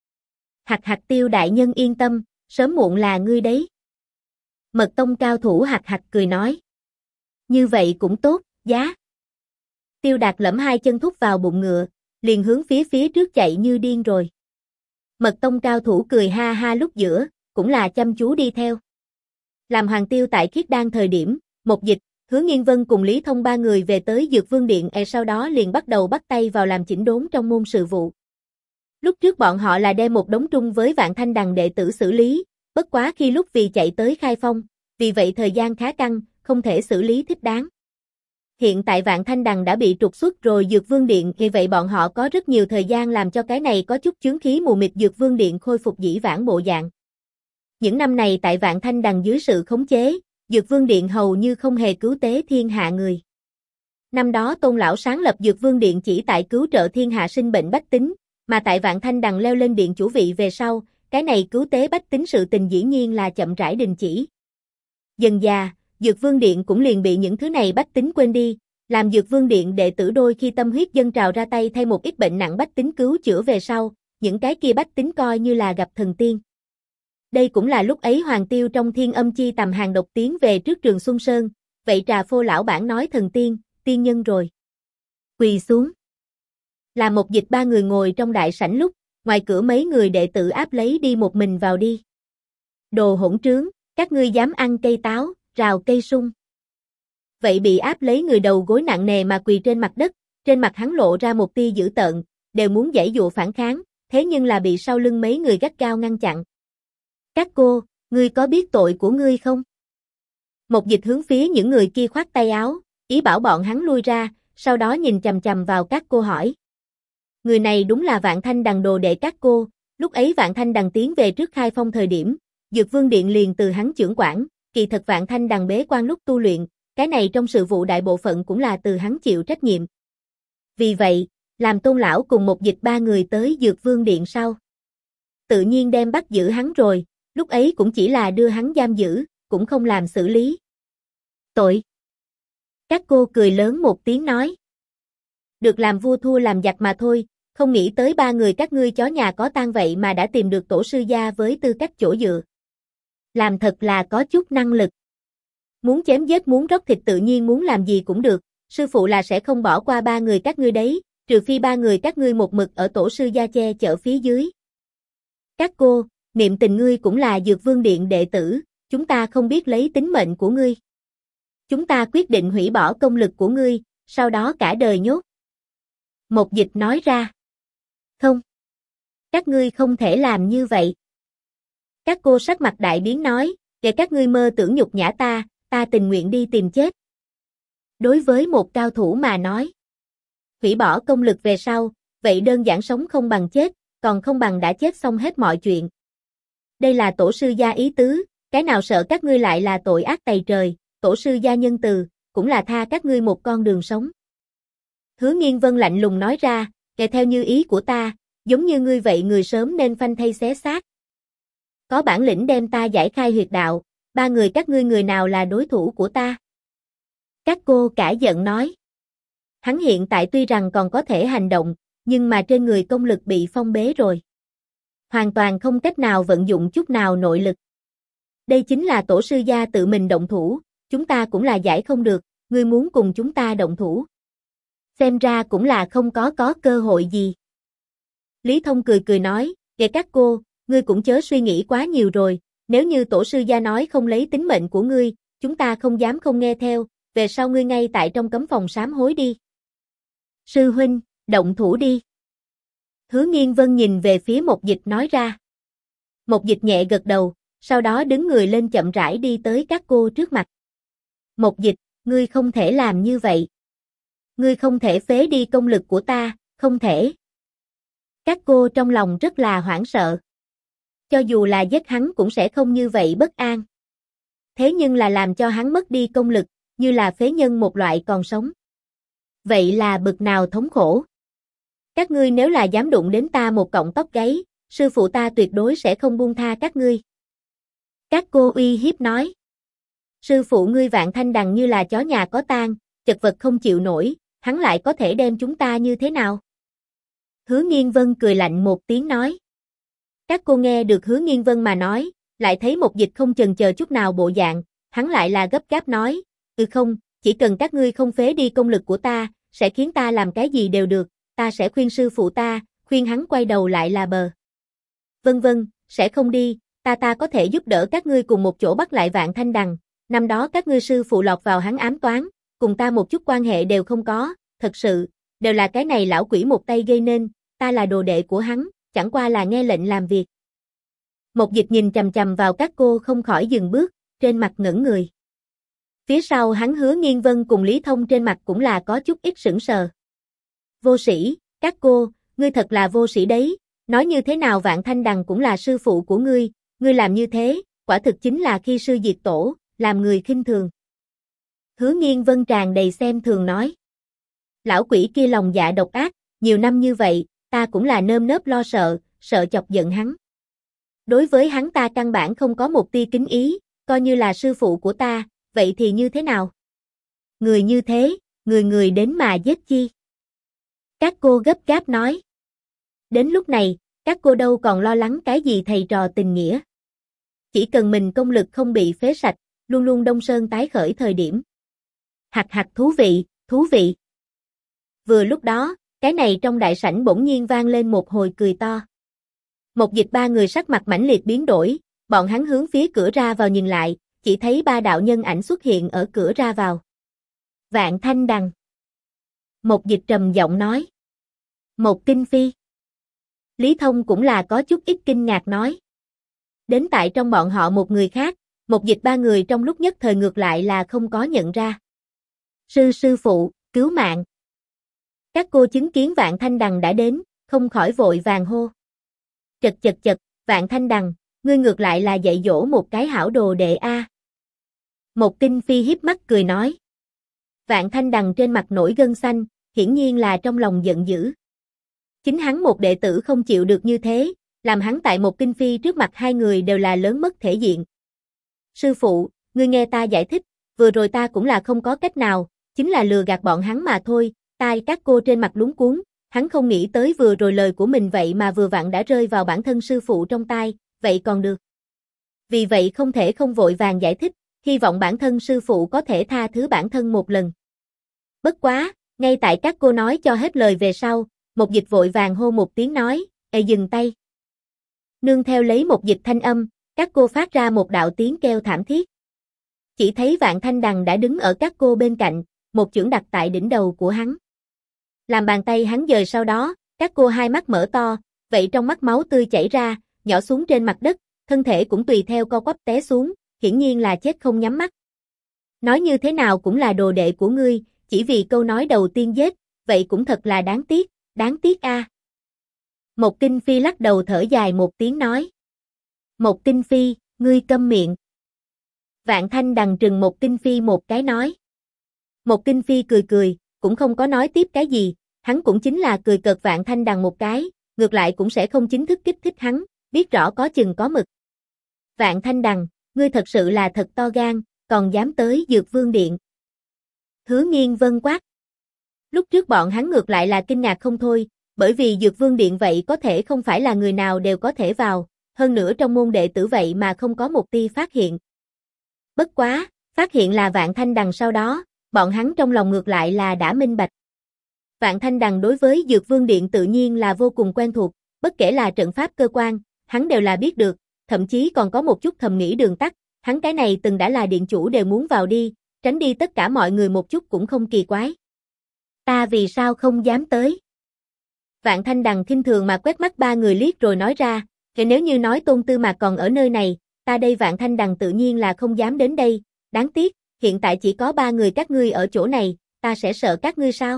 Hạc hạc Tiêu đại nhân yên tâm, sớm muộn là ngươi đấy. Mật Tông cao thủ hạc hạc cười nói. Như vậy cũng tốt, giá. Tiêu Đạt Lẫm hai chân thúc vào bụng ngựa, liền hướng phía trước chạy như điên rồi. Mật Tông cao thủ cười ha ha lúc giữa, cũng là chăm chú đi theo. Làm Hoàng Tiêu tại Khiết Đan thời điểm, Một Dịch, Hứa Nghiên Vân cùng Lý Thông ba người về tới Dược Vương Điện, sau đó liền bắt đầu bắt tay vào làm chỉnh đốn trong môn sự vụ. Lúc trước bọn họ là đem một đống trung với Vạn Thanh Đằng đệ tử xử lý, bất quá khi lúc vì chạy tới Khai Phong, vì vậy thời gian khá căng, không thể xử lý thích đáng. Hiện tại Vạn Thanh Đằng đã bị trục xuất rồi Dược Vương Điện, vì vậy bọn họ có rất nhiều thời gian làm cho cái này có chút chướng khí mù mịt Dược Vương Điện khôi phục dĩ vãng bộ dạng. Những năm này tại Vạn Thanh Đằng dưới sự khống chế, Dược Vương Điện hầu như không hề cứu tế thiên hạ người. Năm đó Tôn lão sáng lập Dược Vương Điện chỉ tại cứu trợ thiên hạ sinh bệnh bách tính, mà tại Vạn Thanh Đằng leo lên điện chủ vị về sau, cái này cứu tế bách tính sự tình dĩ nhiên là chậm rãi đình chỉ. Dần dà, Dược Vương Điện cũng liền bị những thứ này bách tính quên đi, Làm Dược Vương Điện đệ tử đôi khi tâm huyết dâng trào ra tay thay một ít bệnh nặng bách tính cứu chữa về sau, những cái kia bách tính coi như là gặp thần tiên. Đây cũng là lúc ấy Hoàng Tiêu trong Thiên Âm Chi tầm hàng độc tiến về trước Trường Xuân Sơn, vậy Trà Phô lão bản nói thần tiên, tiên nhân rồi. Quỳ xuống. Là Một Dịch ba người ngồi trong đại sảnh lúc, ngoài cửa mấy người đệ tử áp lấy đi một mình vào đi. Đồ hỗn trướng, các ngươi dám ăn cây táo, rào cây sung. Vậy bị áp lấy người đầu gối nặng nề mà quỳ trên mặt đất, trên mặt hắn lộ ra một tia dữ tợn, đều muốn giãy dụa phản kháng, thế nhưng là bị sau lưng mấy người gắt gao ngăn chặn. Các cô, ngươi có biết tội của ngươi không? Một Dịch hướng phía những người kia khoát tay áo, ý bảo bọn hắn lui ra, sau đó nhìn chằm chằm vào các cô hỏi. Người này đúng là Vạn Thanh Đằng đồ đệ các cô, lúc ấy Vạn Thanh Đằng tiến về trước khai phong thời điểm, Dược Vương Điện liền từ hắn chưởng quản, kỳ thật Vạn Thanh Đằng bế quan lúc tu luyện, cái này trong sự vụ đại bộ phận cũng là từ hắn chịu trách nhiệm. Vì vậy, làm Tôn lão cùng Một Dịch ba người tới Dược Vương Điện sau. Tự nhiên đem bắt giữ hắn rồi, lúc ấy cũng chỉ là đưa hắn giam giữ, cũng không làm xử lý. Tội. Các cô cười lớn một tiếng nói. Được làm vua thua làm giặc mà thôi, không nghĩ tới ba người các ngươi chó nhà có tang vậy mà đã tìm được tổ sư gia với tư cách chỗ dựa. Làm thật là có chút năng lực. Muốn chém giết muốn rót thịt tự nhiên muốn làm gì cũng được, sư phụ là sẽ không bỏ qua ba người các ngươi đấy, trừ phi ba người các ngươi một mực ở tổ sư gia che chở phía dưới. Các cô, niệm tình ngươi cũng là Dược Vương Điện đệ tử, chúng ta không biết lấy tính mệnh của ngươi. Chúng ta quyết định hủy bỏ công lực của ngươi, sau đó cả đời nhốt. Một Dịch nói ra. Không. Các ngươi không thể làm như vậy. Các cô sắc mặt đại biến nói, để các ngươi mơ tưởng nhục nhã ta, ta tình nguyện đi tìm chết. Đối với một cao thủ mà nói, hủy bỏ công lực về sau, vậy đơn giản sống không bằng chết, còn không bằng đã chết xong hết mọi chuyện. Đây là tổ sư gia ý tứ, cái nào sợ các ngươi lại là tội ác tày trời, tổ sư gia nhân từ, cũng là tha các ngươi một con đường sống. Hứa Nghiên Vân lạnh lùng nói ra, kể theo như ý của ta, giống như ngươi vậy người sớm nên phanh thây xé xác. Có bản lĩnh đem ta giải khai huyệt đạo, ba người các ngươi người nào là đối thủ của ta? Các cô cả giận nói. Hắn hiện tại tuy rằng còn có thể hành động, nhưng mà trên người công lực bị phong bế rồi. Hoàn toàn không cách nào vận dụng chút nào nội lực. Đây chính là tổ sư gia tự mình động thủ, chúng ta cũng là giải không được, ngươi muốn cùng chúng ta động thủ. Xem ra cũng là không có cơ hội gì. Lý Thông cười cười nói, kể các cô, ngươi cũng chớ suy nghĩ quá nhiều rồi, nếu như tổ sư gia nói không lấy tính mệnh của ngươi, chúng ta không dám không nghe theo, về sau ngươi ngay tại trong cấm phòng sám hối đi. Sư huynh, động thủ đi. Hứa Nghiên Vân nhìn về phía Một Dịch nói ra. Một Dịch nhẹ gật đầu, sau đó đứng người lên chậm rãi đi tới các cô trước mặt. Một Dịch, ngươi không thể làm như vậy. Ngươi không thể phế đi công lực của ta, không thể. Các cô trong lòng rất là hoảng sợ. Cho dù là giết hắn cũng sẽ không như vậy bất an. Thế nhưng là làm cho hắn mất đi công lực, như là phế nhân một loại còn sống. Vậy là bực nào thống khổ. Các ngươi nếu là dám đụng đến ta một cọng tóc gáy, sư phụ ta tuyệt đối sẽ không buông tha các ngươi. Các cô uy hiếp nói. Sư phụ ngươi Vạn Thanh Đằng như là chó nhà có tang, chật vật không chịu nổi, hắn lại có thể đem chúng ta như thế nào? Hứa Nghiên Vân cười lạnh một tiếng nói. Các cô nghe được Hứa Nghiên Vân mà nói, lại thấy Một Dịch không chần chờ chút nào bộ dạng, hắn lại là gấp gáp nói, không, chỉ cần các ngươi không phế đi công lực của ta, sẽ khiến ta làm cái gì đều được, ta sẽ khuyên sư phụ ta, khuyên hắn quay đầu lại là bờ. Vân vân, sẽ không đi, ta có thể giúp đỡ các ngươi cùng một chỗ bắt lại Vạn Thanh Đằng, năm đó các ngươi sư phụ lọt vào hắn ám toán, cùng ta một chút quan hệ đều không có, thật sự, đều là cái này lão quỷ một tay gây nên, ta là đồ đệ của hắn, chẳng qua là nghe lệnh làm việc. Một Dịch nhìn chằm chằm vào các cô không khỏi dừng bước, trên mặt ngẩn người. Phía sau hắn Hứa Nghiên Vân cùng Lý Thông trên mặt cũng là có chút ít sững sờ. Vô sĩ, các cô, ngươi thật là vô sĩ đấy, nói như thế nào Vạn Thanh Đằng cũng là sư phụ của ngươi làm như thế, quả thực chính là khi sư diệt tổ, làm người khinh thường. Hứa Nghiên Vân tràn đầy xem thường nói. Lão quỷ kia lòng dạ độc ác, nhiều năm như vậy, ta cũng là nơm nớp lo sợ, sợ chọc giận hắn. Đối với hắn ta căn bản không có một tia kính ý, coi như là sư phụ của ta, vậy thì như thế nào? Người như thế, người người đến mà giết chi. Các cô gấp gáp nói. Đến lúc này, các cô đâu còn lo lắng cái gì thầy trò tình nghĩa. Chỉ cần mình công lực không bị phế sạch, luôn luôn Đông Sơn tái khởi thời điểm. Hặc hặc thú vị, thú vị. Vừa lúc đó, cái này trong đại sảnh bỗng nhiên vang lên một hồi cười to. Một dịch ba người sắc mặt mãnh liệt biến đổi, bọn hắn hướng phía cửa ra vào nhìn lại, chỉ thấy ba đạo nhân ảnh xuất hiện ở cửa ra vào. Vạn Thanh Đằng. Một dịch trầm giọng nói. Một Kinh Phi. Lý Thông cũng là có chút ít kinh ngạc nói. Đến tại trong bọn họ một người khác, một dịch ba người trong lúc nhất thời ngược lại là không có nhận ra. Sư phụ, cứu mạng. Các cô chứng kiến Vạn Thanh Đằng đã đến, không khỏi vội vàng hô. Chật, Vạn Thanh Đằng, ngươi ngược lại là dạy dỗ một cái hảo đồ đệ a. Một Kinh Phi hiếp mắt cười nói. Vạn Thanh Đằng trên mặt nổi gân xanh, hiển nhiên là trong lòng giận dữ. Chính hắn một đệ tử không chịu được như thế, làm hắn tại một Kinh Phi trước mặt hai người đều là lớn mất thể diện. Sư phụ, ngươi nghe ta giải thích, vừa rồi ta cũng là không có cách nào, chính là lừa gạt bọn hắn mà thôi. Tai các cô trên mặt luống cuống, hắn không nghĩ tới vừa rồi lời của mình vậy mà vừa vặn đã rơi vào bản thân sư phụ trong tai, vậy còn được. Vì vậy không thể không vội vàng giải thích, hy vọng bản thân sư phụ có thể tha thứ bản thân một lần. Bất quá, ngay tại các cô nói cho hết lời về sau, một dịch vội vàng hô một tiếng nói, dừng tay. Nương theo lấy một dịch thanh âm, các cô phát ra một đạo tiếng kêu thảm thiết. Chỉ thấy Vạn Thanh Đằng đã đứng ở các cô bên cạnh, một chưởng đặt tại đỉnh đầu của hắn. Làm bàn tay hắn dời sau đó, các cô hai mắt mở to, vậy trong mắt máu tươi chảy ra, nhỏ xuống trên mặt đất, thân thể cũng tùy theo co quắp té xuống, hiển nhiên là chết không nhắm mắt. Nói như thế nào cũng là đồ đệ của ngươi, chỉ vì câu nói đầu tiên giết, vậy cũng thật là đáng tiếc a. Một Kinh Phi lắc đầu thở dài một tiếng nói. Một Kinh Phi, ngươi câm miệng. Vạn Thanh Đằng trừng một Kinh Phi một cái nói. Một Kinh Phi cười, cũng không có nói tiếp cái gì, hắn cũng chính là cười cợt Vạn Thanh Đằng một cái, ngược lại cũng sẽ không chính thức kích thích hắn, biết rõ có chừng có mực. Vạn Thanh Đằng, ngươi thật sự là thật to gan, còn dám tới Dược Vương Điện. Hứa Nghiên vân quát. Lúc trước bọn hắn ngược lại là kinh ngạc không thôi, bởi vì Dược Vương Điện vậy có thể không phải là người nào đều có thể vào, hơn nữa trong môn đệ tử vậy mà không có một tia phát hiện. Bất quá, phát hiện là Vạn Thanh Đằng sau đó, bọn hắn trong lòng ngược lại là đã minh bạch. Vạn Thanh Đằng đối với Dược Vương Điện tự nhiên là vô cùng quen thuộc, bất kể là trận pháp cơ quan, hắn đều là biết được, thậm chí còn có một chút thầm nghĩ đường tắt, hắn cái này từng đã là điện chủ đều muốn vào đi, tránh đi tất cả mọi người một chút cũng không kỳ quái. Ta vì sao không dám tới? Vạn Thanh Đằng khinh thường mà quét mắt ba người liếc rồi nói ra, thì nếu như nói Tôn Tư Mạc còn ở nơi này, ta đây Vạn Thanh Đằng tự nhiên là không dám đến đây, đáng tiếc, hiện tại chỉ có ba người các ngươi ở chỗ này, ta sẽ sợ các ngươi sao?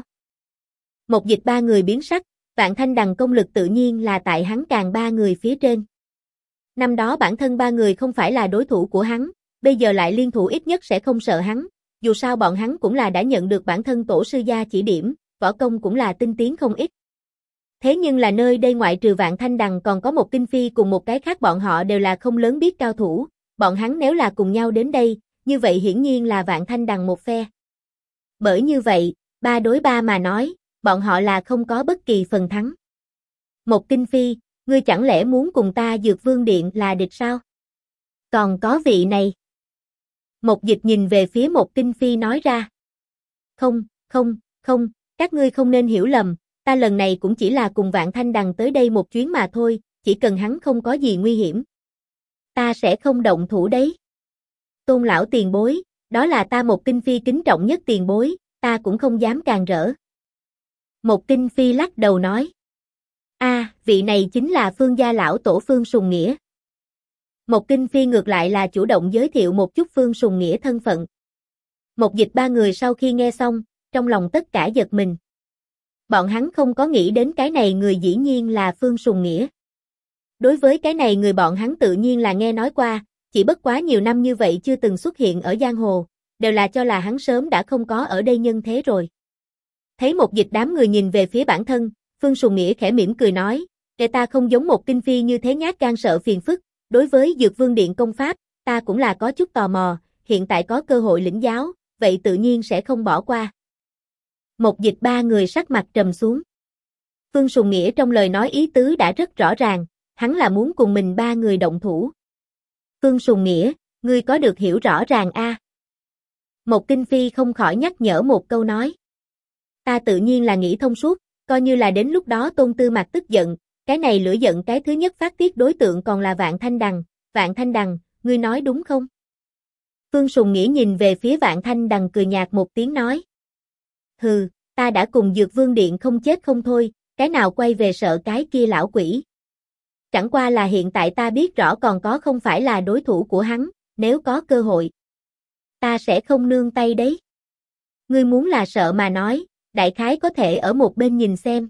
Một dịch ba người biến sắc, Vạn Thanh Đằng công lực tự nhiên là tại hắn càng ba người phía trên. Năm đó bản thân ba người không phải là đối thủ của hắn, bây giờ lại liên thủ ít nhất sẽ không sợ hắn, dù sao bọn hắn cũng là đã nhận được bản thân tổ sư gia chỉ điểm, võ công cũng là tinh tiến không ít. Thế nhưng là nơi đây ngoại trừ Vạn Thanh Đằng còn có một Kinh Phi cùng một cái khác bọn họ đều là không lớn biết cao thủ, bọn hắn nếu là cùng nhau đến đây, như vậy hiển nhiên là Vạn Thanh Đằng một phe. Bởi như vậy, 3 đối 3 mà nói, bọn họ là không có bất kỳ phần thắng. Một Kinh Phi, ngươi chẳng lẽ muốn cùng ta Dược Vương Điện là địch sao? Còn có vị này. Một dịch nhìn về phía một Kinh Phi nói ra. Không, các ngươi không nên hiểu lầm, ta lần này cũng chỉ là cùng Vạn Thanh Đằng tới đây một chuyến mà thôi, chỉ cần hắn không có gì nguy hiểm. Ta sẽ không động thủ đấy. Tôn lão tiền bối, đó là ta một Kinh Phi kính trọng nhất tiền bối, ta cũng không dám càn rỡ. Một Kinh Phi lắc đầu nói. Vị này chính là Phương gia lão tổ Phương Sùng Nghĩa. Một Kinh Phi ngược lại là chủ động giới thiệu một chút Phương Sùng Nghĩa thân phận. Một dịch ba người sau khi nghe xong, trong lòng tất cả giật mình. Bọn hắn không có nghĩ đến cái này người dĩ nhiên là Phương Sùng Nghĩa. Đối với cái này người bọn hắn tự nhiên là nghe nói qua, chỉ bất quá nhiều năm như vậy chưa từng xuất hiện ở giang hồ, đều là cho là hắn sớm đã không có ở đây nhân thế rồi. Thấy một dịch đám người nhìn về phía bản thân, Phương Sùng Nghĩa khẽ mỉm cười nói, để ta không giống một Kinh Phi như thế nhát gan sợ phiền phức, đối với Dược Vương Điện công pháp, ta cũng là có chút tò mò, hiện tại có cơ hội lĩnh giáo, vậy tự nhiên sẽ không bỏ qua. Một Dịch ba người sắc mặt trầm xuống. Phương Sùng Nghĩa trong lời nói ý tứ đã rất rõ ràng, hắn là muốn cùng mình ba người động thủ. Phương Sùng Nghĩa, ngươi có được hiểu rõ ràng a? Một Kinh Phi không khỏi nhắc nhở một câu nói. Ta tự nhiên là nghĩ thông suốt, coi như là đến lúc đó Tôn Tư Mạc tức giận, cái này lửa giận cái thứ nhất phát tiết đối tượng còn là Vạn Thanh Đằng. Vạn Thanh Đằng, ngươi nói đúng không? Phương Sùng Nghĩa nhìn về phía Vạn Thanh Đằng cười nhạt một tiếng nói. Hừ, ta đã cùng Dược Vương Điện không chết không thôi, cái nào quay về sợ cái kia lão quỷ. Chẳng qua là hiện tại ta biết rõ còn có không phải là đối thủ của hắn, nếu có cơ hội. Ta sẽ không nương tay đấy. Ngươi muốn là sợ mà nói, đại khái có thể ở một bên nhìn xem.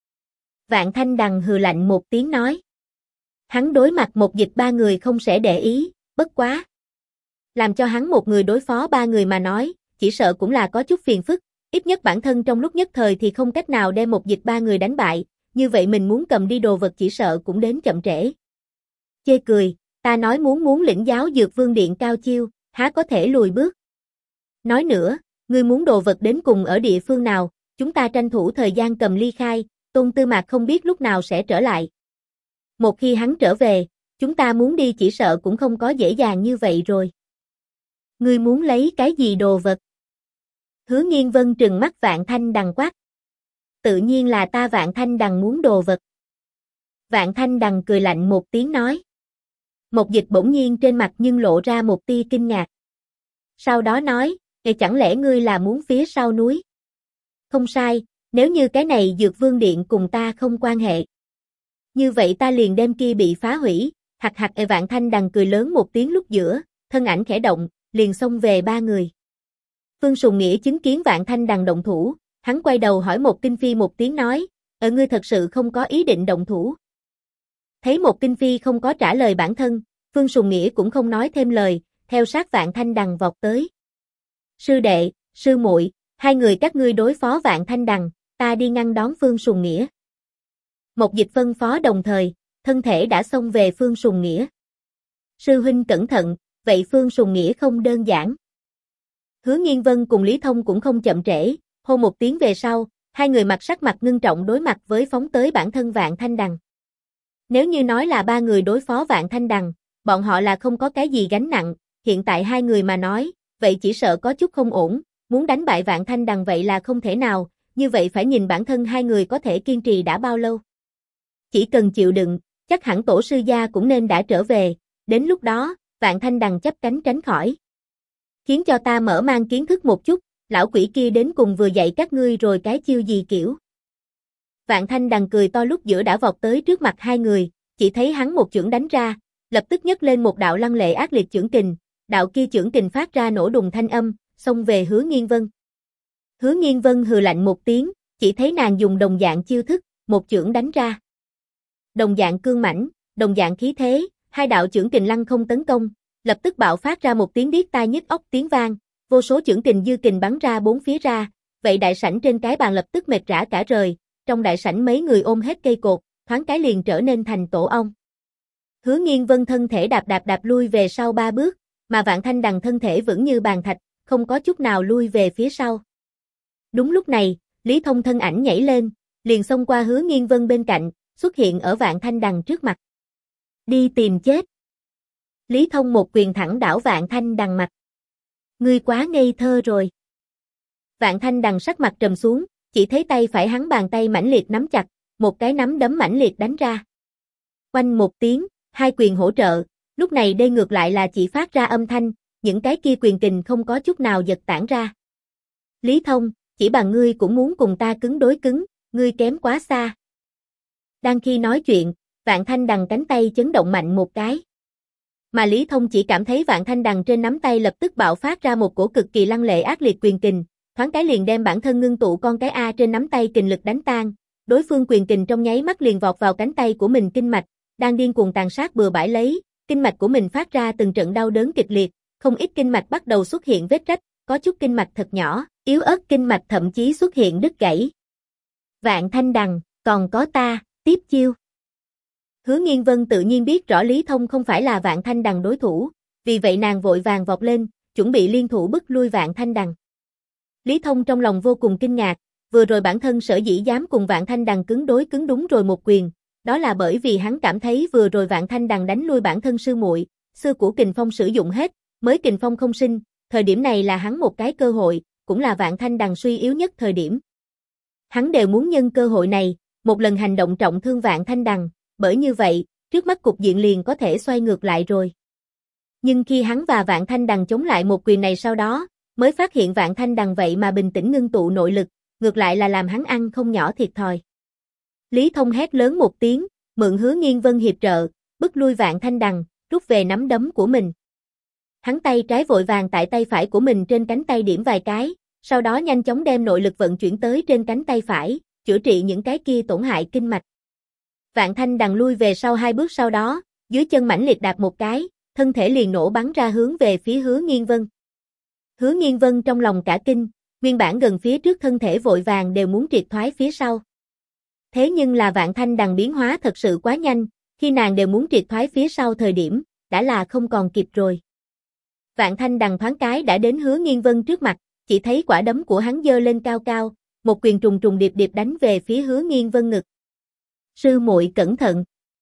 Vạn Thanh Đằng hừ lạnh một tiếng nói. Hắn đối mặt một Dịch ba người không sẽ để ý, bất quá. Làm cho hắn một người đối phó ba người mà nói, chỉ sợ cũng là có chút phiền phức, ít nhất bản thân trong lúc nhất thời thì không cách nào đem một Dịch ba người đánh bại, như vậy mình muốn cầm đi đồ vật chỉ sợ cũng đến chậm trễ. Chê cười, ta nói muốn lĩnh giáo Dược Vương Điện cao chiêu, há có thể lùi bước. Nói nữa, ngươi muốn đồ vật đến cùng ở địa phương nào, chúng ta tranh thủ thời gian cầm ly khai, Tôn Tư Mạc không biết lúc nào sẽ trở lại. Một khi hắn trở về, chúng ta muốn đi chỉ sợ cũng không có dễ dàng như vậy rồi. Ngươi muốn lấy cái gì đồ vật? Hứa Nghiên Vân trừng mắt Vạn Thanh Đằng quát. Tự nhiên là ta Vạn Thanh Đằng muốn đồ vật. Vạn Thanh Đằng cười lạnh một tiếng nói. Một Dịch bỗng nhiên trên mặt nhưng lộ ra một tia kinh ngạc. Sau đó nói, chẳng lẽ ngươi là muốn phía sau núi? Không sai, nếu như cái này Dược Vương Điện cùng ta không quan hệ. Như vậy ta liền đem kia bị phá hủy, Vạn Thanh Đằng cười lớn một tiếng lúc giữa, thân ảnh khẽ động, liền xông về ba người. Phương Sùng Nghĩa chứng kiến Vạn Thanh Đằng động thủ, hắn quay đầu hỏi một Kinh Phi một tiếng nói, ngươi thật sự không có ý định động thủ. Thấy một Kinh Phi không có trả lời bản thân, Phương Sùng Nghĩa cũng không nói thêm lời, theo sát Vạn Thanh Đằng vọt tới. Sư đệ, sư muội, hai người các ngươi đối phó Vạn Thanh Đằng, ta đi ngăn đón Phương Sùng Nghĩa. Một Dịch phân phó đồng thời, thân thể đã xông về Phương Sùng Nghĩa. Sư huynh cẩn thận, vậy Phương Sùng Nghĩa không đơn giản. Hứa Nghiên Vân cùng Lý Thông cũng không chậm trễ, hô một tiếng về sau, hai người sắc mặt ngưng trọng đối mặt với phóng tới bản thân Vạn Thanh Đằng. Nếu như nói là ba người đối phó Vạn Thanh Đằng, bọn họ là không có cái gì gánh nặng, hiện tại hai người mà nói, vậy chỉ sợ có chút không ổn, muốn đánh bại Vạn Thanh Đằng vậy là không thể nào, như vậy phải nhìn bản thân hai người có thể kiên trì đã bao lâu. Chỉ cần chịu đựng, chắc hẳn tổ sư gia cũng nên đã trở về, đến lúc đó, Vạn Thanh Đằng chấp cánh tránh khỏi. Khiến cho ta mở mang kiến thức một chút, lão quỷ kia đến cùng vừa dạy các ngươi rồi cái chiêu gì kiểu. Vạn Thanh Đằng cười to lúc giữa đã vọt tới trước mặt hai người, chỉ thấy hắn một chưởng đánh ra, lập tức nhấc lên một đạo lăng lệ ác liệt chưởng kình, đạo kia chưởng kình phát ra nổ đùng thanh âm, xông về Hứa Nghiên Vân. Hứa Nghiên Vân hừ lạnh một tiếng, chỉ thấy nàng dùng đồng dạng chiêu thức, một chưởng đánh ra. Đồng dạng cương mãnh, đồng dạng khí thế, hai đạo chưởng kình lăng không tấn công, lập tức bạo phát ra một tiếng điếc tai nhức óc tiếng vang, vô số chưởng kình dư kình bắn ra bốn phía ra, vậy đại sảnh trên cái bàn lập tức mệt rã cả rời, trong đại sảnh mấy người ôm hết cây cột, thoáng cái liền trở nên thành tổ ong. Hứa Nghiên Vân thân thể đạp lui về sau ba bước, mà Vạn Thanh Đằng thân thể vững như bàn thạch, không có chút nào lui về phía sau. Đúng lúc này, Lý Thông thân ảnh nhảy lên, liền xông qua Hứa Nghiên Vân bên cạnh, xuất hiện ở Vạn Thanh Đằng trước mặt. Đi tìm chết. Lý Thông một quyền thẳng đảo Vạn Thanh Đằng mặt. Ngươi quá ngây thơ rồi. Vạn Thanh Đằng sắc mặt trầm xuống, chỉ thấy tay phải hắn bàn tay mãnh liệt nắm chặt, một cái nắm đấm mãnh liệt đánh ra. Oanh một tiếng, hai quyền hỗ trợ, lúc này đây ngược lại là chỉ phát ra âm thanh, những cái kia quyền kình không có chút nào giật tản ra. Lý Thông, chỉ bằng ngươi cũng muốn cùng ta cứng đối cứng, ngươi kém quá xa. Đang khi nói chuyện, Vạn Thanh Đằng cánh tay chấn động mạnh một cái. Mà Lý Thông chỉ cảm thấy Vạn Thanh Đằng trên nắm tay lập tức bạo phát ra một cổ cực kỳ lăng lệ ác liệt quyền kình, thoáng cái liền đem bản thân ngưng tụ con cái A trên nắm tay kình lực đánh tan, đối phương quyền kình trong nháy mắt liền vọt vào cánh tay của mình kinh mạch, đang điên cuồng tàn sát bừa bãi lấy, kinh mạch của mình phát ra từng trận đau đớn kịch liệt, không ít kinh mạch bắt đầu xuất hiện vết rách, có chút kinh mạch thật nhỏ, yếu ớt kinh mạch thậm chí xuất hiện đứt gãy. Vạn Thanh Đằng, còn có ta, tiếp chiêu. Hứa Nghiên Vân tự nhiên biết rõ Lý Thông không phải là Vạn Thanh Đằng đối thủ, vì vậy nàng vội vàng vọt lên, chuẩn bị liên thủ bức lui Vạn Thanh Đằng. Lý Thông trong lòng vô cùng kinh ngạc, vừa rồi bản thân sở dĩ dám cùng Vạn Thanh Đằng cứng đối cứng đúng rồi một quyền, đó là bởi vì hắn cảm thấy vừa rồi Vạn Thanh Đằng đánh lui bản thân sư muội, xưa của kình phong sử dụng hết, mới kình phong không sinh, thời điểm này là hắn một cái cơ hội, cũng là Vạn Thanh Đằng suy yếu nhất thời điểm. Hắn đều muốn nhân cơ hội này, một lần hành động trọng thương Vạn Thanh Đằng, bởi như vậy, trước mắt cục diện liền có thể xoay ngược lại rồi. Nhưng khi hắn và Vạn Thanh Đằng chống lại một quyền này sau đó, mới phát hiện Vạn Thanh Đằng vậy mà bình tĩnh ngưng tụ nội lực, ngược lại là làm hắn ăn không nhỏ thiệt thòi. Lý Thông hét lớn một tiếng, mượn Hứa Nghiên Vân hiệp trợ, bức lui Vạn Thanh Đằng, rút về nắm đấm của mình. Hắn tay trái vội vàng tại tay phải của mình trên cánh tay điểm vài cái, sau đó nhanh chóng đem nội lực vận chuyển tới trên cánh tay phải, chữa trị những cái kia tổn hại kinh mạch. Vạn Thanh Đằng lui về sau 2 bước sau đó, dưới chân mãnh liệt đạp một cái, thân thể liền nổ bắn ra hướng về phía Hứa Nghiên Vân. Hứa Nghiên Vân trong lòng cả kinh, nguyên bản gần phía trước thân thể vội vàng đều muốn triệt thoái phía sau. Thế nhưng là Vạn Thanh Đằng biến hóa thật sự quá nhanh, khi nàng đều muốn triệt thoái phía sau thời điểm, đã là không còn kịp rồi. Vạn Thanh Đằng thoáng cái đã đến Hứa Nghiên Vân trước mặt, chỉ thấy quả đấm của hắn giơ lên cao cao, một quyền trùng trùng điệp điệp đánh về phía Hứa Nghiên Vân ngực. Sư muội cẩn thận.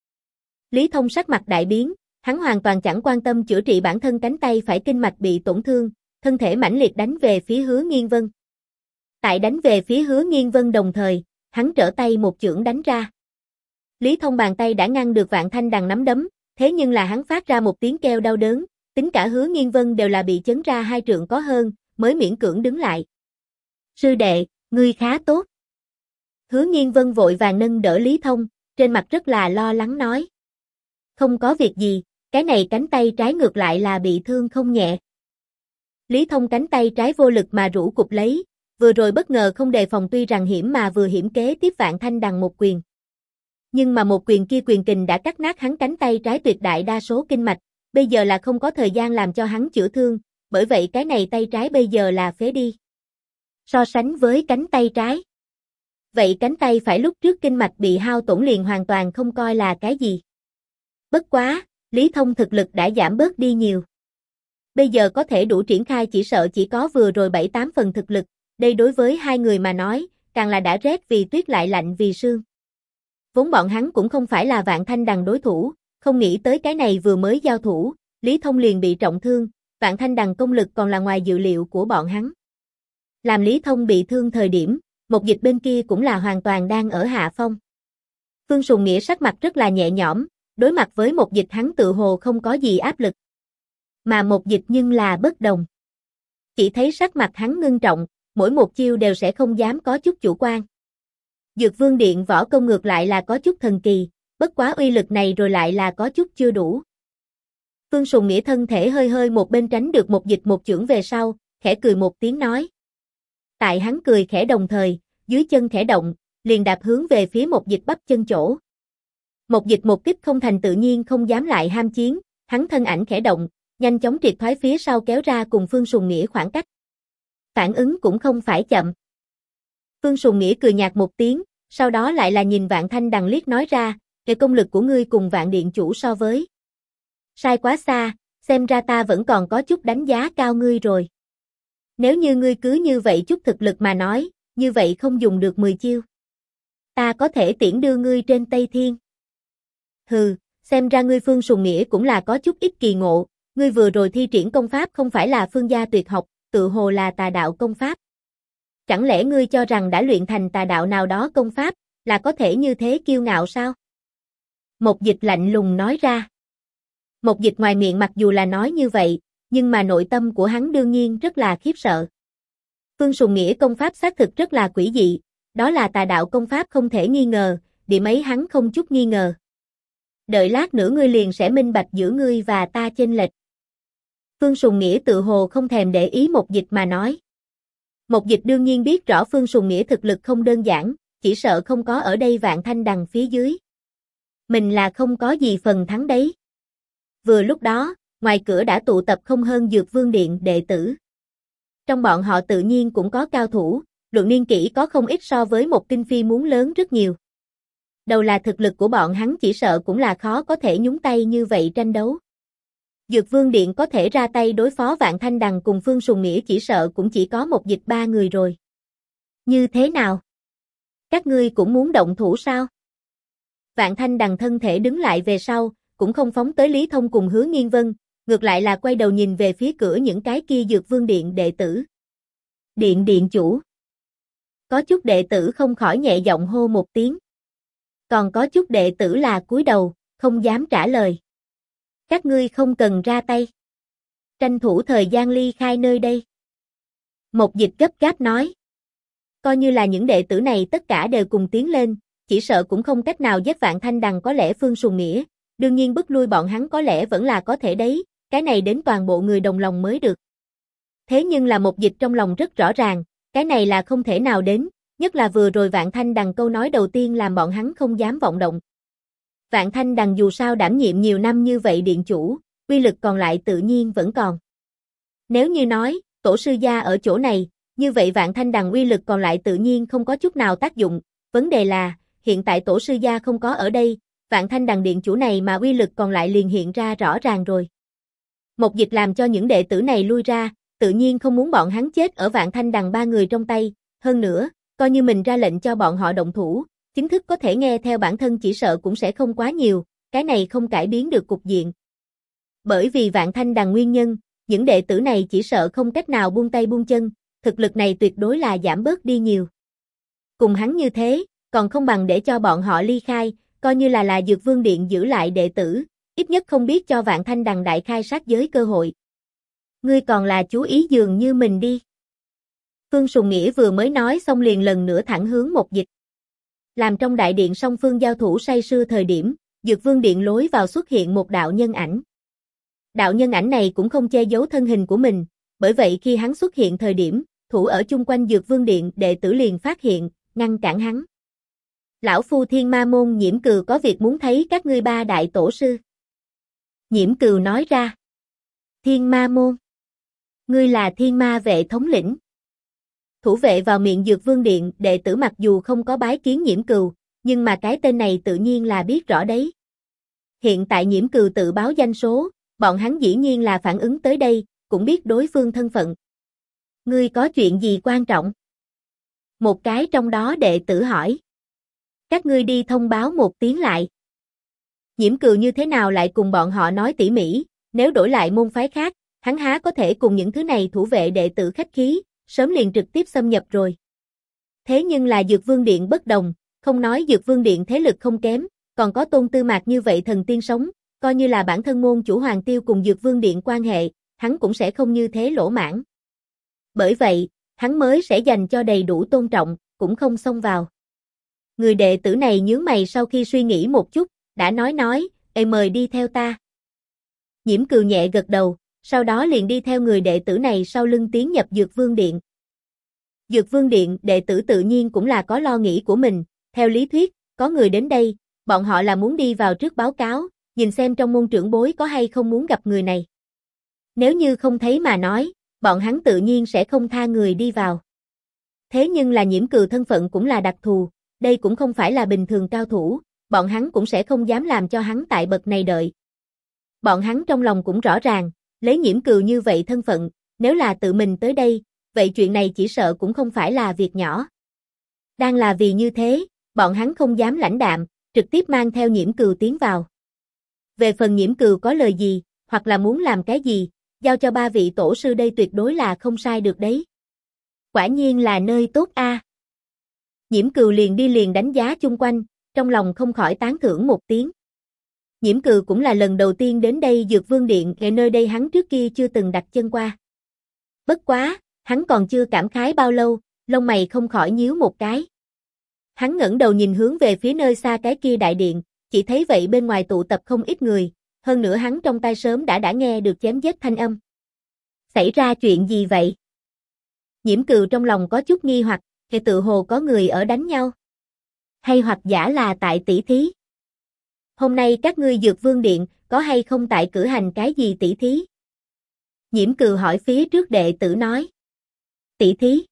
Lý Thông sắc mặt đại biến, hắn hoàn toàn chẳng quan tâm chữa trị bản thân cánh tay phải kinh mạch bị tổn thương, thân thể mãnh liệt đánh về phía Hứa Nghiên Vân. Tại đánh về phía Hứa Nghiên Vân đồng thời, hắn trở tay một chưởng đánh ra. Lý Thông bàn tay đã ngăn được Vạn Thanh Đằng nắm đấm, thế nhưng là hắn phát ra một tiếng kêu đau đớn, tính cả Hứa Nghiên Vân đều là bị chấn ra 2 trượng có hơn, mới miễn cưỡng đứng lại. Sư đệ, ngươi khá tốt. Hứa Nghiên Vân vội vàng nâng đỡ Lý Thông, trên mặt rất là lo lắng nói. Không có việc gì, cái này cánh tay trái ngược lại là bị thương không nhẹ. Lý Thông cánh tay trái vô lực mà rũ cụp lấy, vừa rồi bất ngờ không đề phòng tuy rằng hiểm mà vừa hiểm kế tiếp Vạn Thanh Đằng một quyền. Nhưng mà một quyền kia quyền kình đã cắt nát hắn cánh tay trái tuyệt đại đa số kinh mạch, bây giờ là không có thời gian làm cho hắn chữa thương, bởi vậy cái này tay trái bây giờ là phế đi. So sánh với cánh tay trái, vậy cánh tay phải lúc trước kinh mạch bị hao tổn liền hoàn toàn không coi là cái gì. Bất quá, Lý Thông thực lực đã giảm bớt đi nhiều. Bây giờ có thể đủ triển khai chỉ sợ chỉ có vừa rồi 7-8 phần thực lực, đây đối với hai người mà nói, càng là đã rét vì tuyết lại lạnh vì sương. Vốn bọn hắn cũng không phải là Vạn Thanh Đằng đối thủ, không nghĩ tới cái này vừa mới giao thủ, Lý Thông liền bị trọng thương, Vạn Thanh Đằng công lực còn là ngoài dự liệu của bọn hắn. Làm Lý Thông bị thương thời điểm, một dịch bên kia cũng là hoàn toàn đang ở hạ phong. Phương Sùng Nghĩa sắc mặt rất là nhẹ nhõm, đối mặt với một dịch hắn tự hồ không có gì áp lực. Mà một dịch nhưng là bất đồng. Chỉ thấy sắc mặt hắn ngưng trọng, mỗi một chiêu đều sẽ không dám có chút chủ quan. Dược Vương Điện võ công ngược lại là có chút thần kỳ, bất quá uy lực này rồi lại là có chút chưa đủ. Phương Sùng Nghĩa thân thể hơi hơi một bên tránh được một dịch một chưởng về sau, khẽ cười một tiếng nói. Tại hắn cười khẽ đồng thời, dưới chân khẽ động, liền đạp hướng về phía một dịch bắp chân chỗ. Một dịch một kích không thành tự nhiên không dám lại ham chiến, hắn thân ảnh khẽ động, nhanh chóng triệt thoái phía sau kéo ra cùng Phương Sùng Nghĩa khoảng cách. Phản ứng cũng không phải chậm. Phương Sùng Nghĩa cười nhạt một tiếng, sau đó lại là nhìn Vạn Thanh Đằng liếc nói ra, về công lực của ngươi cùng Vạn Điện chủ so với. Sai quá xa, xem ra ta vẫn còn có chút đánh giá cao ngươi rồi. Nếu như ngươi cứ như vậy chút thực lực mà nói, như vậy không dùng được 10 chiêu. Ta có thể tiễn đưa ngươi trên Tây Thiên. Hừ, xem ra ngươi Phương Sùng Nghĩa cũng là có chút ít kỳ ngộ, ngươi vừa rồi thi triển công pháp không phải là phương gia tuyệt học, tự hồ là tà đạo công pháp. Chẳng lẽ ngươi cho rằng đã luyện thành tà đạo nào đó công pháp, là có thể như thế kiêu ngạo sao? Một dịch lạnh lùng nói ra. Một dịch ngoài miệng mặc dù là nói như vậy, nhưng mà nội tâm của hắn đương nhiên rất là khiếp sợ. Phương Sùng Nghĩa công pháp xác thực rất là quỷ dị, đó là tà đạo công pháp không thể nghi ngờ, điểm ấy hắn không chút nghi ngờ. Đợi lát nữa ngươi liền sẽ minh bạch giữa ngươi và ta chênh lệch. Phương Sùng Nghĩa tự hồ không thèm để ý một dịch mà nói. Một dịch đương nhiên biết rõ Phương Sùng Nghĩa thực lực không đơn giản, chỉ sợ không có ở đây Vạn Thanh Đằng phía dưới. Mình là không có gì phần thắng đấy. Vừa lúc đó, ngoài cửa đã tụ tập không hơn Dược Vương Điện đệ tử. Trong bọn họ tự nhiên cũng có cao thủ, luận niên kỷ có không ít so với một tinh phi muốn lớn rất nhiều. Đầu là thực lực của bọn hắn chỉ sợ cũng là khó có thể nhúng tay như vậy tranh đấu. Dược Vương Điện có thể ra tay đối phó Vạn Thanh Đằng cùng Phương Sùng Nghĩa chỉ sợ cũng chỉ có một dịch 3 người rồi. Như thế nào? Các ngươi cũng muốn động thủ sao? Vạn Thanh Đằng thân thể đứng lại về sau, cũng không phóng tới Lý Thông cùng Hứa Nghiên Vân, ngược lại là quay đầu nhìn về phía cửa những cái kia Dược Vương Điện đệ tử. Điện chủ. Có chút đệ tử không khỏi nhẹ giọng hô một tiếng. Còn có chút đệ tử là cúi đầu, không dám trả lời. Các ngươi không cần ra tay. Tranh thủ thời gian ly khai nơi đây. Một Dịch gấp gáp nói. Coi như là những đệ tử này tất cả đều cùng tiến lên, chỉ sợ cũng không cách nào giết Vạn Thanh Đằng, có lẽ Phương Sùng Nghĩa, đương nhiên bức lui bọn hắn có lẽ vẫn là có thể đấy, cái này đến toàn bộ người đồng lòng mới được. Thế nhưng là Một Dịch trong lòng rất rõ ràng, cái này là không thể nào đến, nhất là vừa rồi Vạn Thanh Đằng câu nói đầu tiên làm bọn hắn không dám vọng động. Vạn Thanh Đằng dù sao đảm nhiệm nhiều năm như vậy điện chủ, uy lực còn lại tự nhiên vẫn còn. Nếu như nói, tổ sư gia ở chỗ này, như vậy Vạn Thanh Đằng uy lực còn lại tự nhiên không có chút nào tác dụng, vấn đề là, hiện tại tổ sư gia không có ở đây, Vạn Thanh Đằng điện chủ này mà uy lực còn lại liền hiện ra rõ ràng rồi. Một Dịch làm cho những đệ tử này lui ra, tự nhiên không muốn bọn hắn chết ở Vạn Thanh Đằng ba người trong tay, hơn nữa, coi như mình ra lệnh cho bọn họ động thủ, chính thức có thể nghe theo bản thân chỉ sợ cũng sẽ không quá nhiều, cái này không cải biến được cục diện. Bởi vì Vạn Thanh Đằng nguyên nhân, những đệ tử này chỉ sợ không cách nào buông tay buông chân, thực lực này tuyệt đối là giảm bớt đi nhiều. Cùng hắn như thế, còn không bằng để cho bọn họ ly khai, coi như là Dược Vương Điện giữ lại đệ tử, ít nhất không biết cho Vạn Thanh Đằng đại khai sát giới cơ hội. Ngươi còn là chú ý dường như mình đi. Phương Sùng Nghĩa vừa mới nói xong liền lần nữa thẳng hướng Một Dịch. Làm trong đại điện song phương giao thủ say sưa thời điểm, Dược Vương Điện lối vào xuất hiện một đạo nhân ảnh. Đạo nhân ảnh này cũng không che giấu thân hình của mình, bởi vậy khi hắn xuất hiện thời điểm, thủ ở chung quanh Dược Vương Điện đệ tử liền phát hiện, ngăn cản hắn. Lão phu Thiên Ma Môn Nhiễm Cừu có việc muốn thấy các ngươi ba đại tổ sư. Nhiễm Cừu nói ra. Thiên Ma Môn. Ngươi là Thiên Ma vệ thống lĩnh. Thủ vệ vào miệng Dược Vương Điện đệ tử mặc dù không có bái kiến Nhiễm Cừu, nhưng mà cái tên này tự nhiên là biết rõ đấy. Hiện tại Nhiễm Cừu tự báo danh số, bọn hắn dĩ nhiên là phản ứng tới đây, cũng biết đối phương thân phận. Ngươi có chuyện gì quan trọng? Một cái trong đó đệ tử hỏi. Các ngươi đi thông báo một tiếng lại. Nhiễm Cừu như thế nào lại cùng bọn họ nói tỉ mỉ, nếu đổi lại môn phái khác, hắn há có thể cùng những thứ này thủ vệ đệ tử khách khí, sớm liền trực tiếp xâm nhập rồi. Thế nhưng là Dược Vương Điện bất đồng, không nói Dược Vương Điện thế lực không kém, còn có Tôn Tư Mạc như vậy thần tiên sống, coi như là bản thân môn chủ Hoàng Tiêu cùng Dược Vương Điện quan hệ, hắn cũng sẽ không như thế lỗ mãn. Bởi vậy, hắn mới sẽ dành cho đầy đủ tôn trọng, cũng không xông vào. Người đệ tử này nhướng mày sau khi suy nghĩ một chút, đã nói, mời đi theo ta. Nhiễm Cừu nhẹ gật đầu, sau đó liền đi theo người đệ tử này sau lưng tiến nhập Dược Vương Điện. Dược Vương Điện đệ tử tự nhiên cũng là có lo nghĩ của mình, theo lý thuyết, có người đến đây, bọn họ là muốn đi vào trước báo cáo, nhìn xem trong môn trưởng bối có hay không muốn gặp người này. Nếu như không thấy mà nói, bọn hắn tự nhiên sẽ không tha người đi vào. Thế nhưng là Nhiễm Cừu thân phận cũng là đặc thù, đây cũng không phải là bình thường cao thủ, bọn hắn cũng sẽ không dám làm cho hắn tại bậc này đợi. Bọn hắn trong lòng cũng rõ ràng, lấy Nhiễm Cừu như vậy thân phận, nếu là tự mình tới đây, vậy chuyện này chỉ sợ cũng không phải là việc nhỏ. Đang là vì như thế, bọn hắn không dám lãnh đạm, trực tiếp mang theo Nhiễm Cừu tiến vào. Về phần Nhiễm Cừu có lời gì, hoặc là muốn làm cái gì, giao cho ba vị tổ sư đây tuyệt đối là không sai được đấy. Quả nhiên là nơi tốt a. Nhiễm Cừu liền đi liền đánh giá chung quanh, trong lòng không khỏi tán thưởng một tiếng. Nhiễm Cừu cũng là lần đầu tiên đến đây Dược Vương Điện, nơi đây hắn trước kia chưa từng đặt chân qua. Bất quá, hắn còn chưa cảm khái bao lâu, lông mày không khỏi nhíu một cái. Hắn ngẩng đầu nhìn hướng về phía nơi xa cái kia đại điện, chỉ thấy vậy bên ngoài tụ tập không ít người, hơn nữa hắn trong tai sớm đã nghe được chém giết thanh âm. Xảy ra chuyện gì vậy? Nhiễm Cừu trong lòng có chút nghi hoặc, thì tự hồ có người ở đánh nhau. Hay hoặc giả là tại tỷ thí? Hôm nay các ngươi Dược Vương Điện, có hay không tại cử hành cái gì tỷ thí? Nhiễm Cừu hỏi phía trước đệ tử nói. Tỷ thí?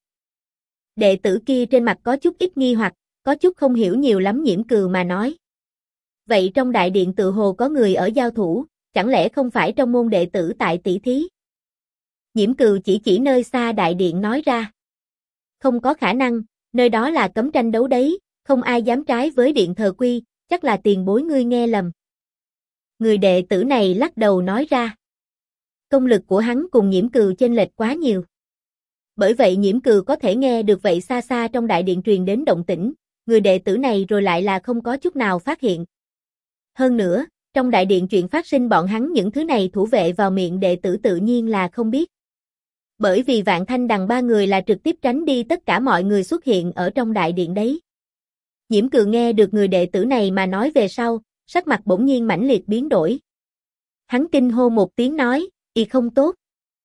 Đệ tử kia trên mặt có chút ít nghi hoặc, có chút không hiểu nhiều lắm Nhiễm Cừu mà nói. Vậy trong đại điện tự hồ có người ở giao thủ, chẳng lẽ không phải trong môn đệ tử tại tỷ thí? Nhiễm Cừu chỉ nơi xa đại điện nói ra. Không có khả năng, Nơi đó là cấm tranh đấu đấy, không ai dám trái với điện thờ quy, chắc là tiền bối ngươi nghe lầm. Người đệ tử này lắc đầu nói ra. Công lực của hắn cùng Nhiễm Cừu chênh lệch quá nhiều. Bởi vậy Nhiễm Cừu có thể nghe được vậy xa xa trong đại điện truyền đến động tĩnh, người đệ tử này rồi lại là không có chút nào phát hiện. Hơn nữa, trong đại điện chuyện phát sinh bọn hắn những thứ này thủ vệ vào miệng đệ tử tự nhiên là không biết. Bởi vì Vạn Thanh Đằng ba người là trực tiếp tránh đi tất cả mọi người xuất hiện ở trong đại điện đấy. Nhiễm Cừu nghe được người đệ tử này mà nói về sau, sắc mặt bỗng nhiên mãnh liệt biến đổi. Hắn kinh hô một tiếng nói, y không tốt.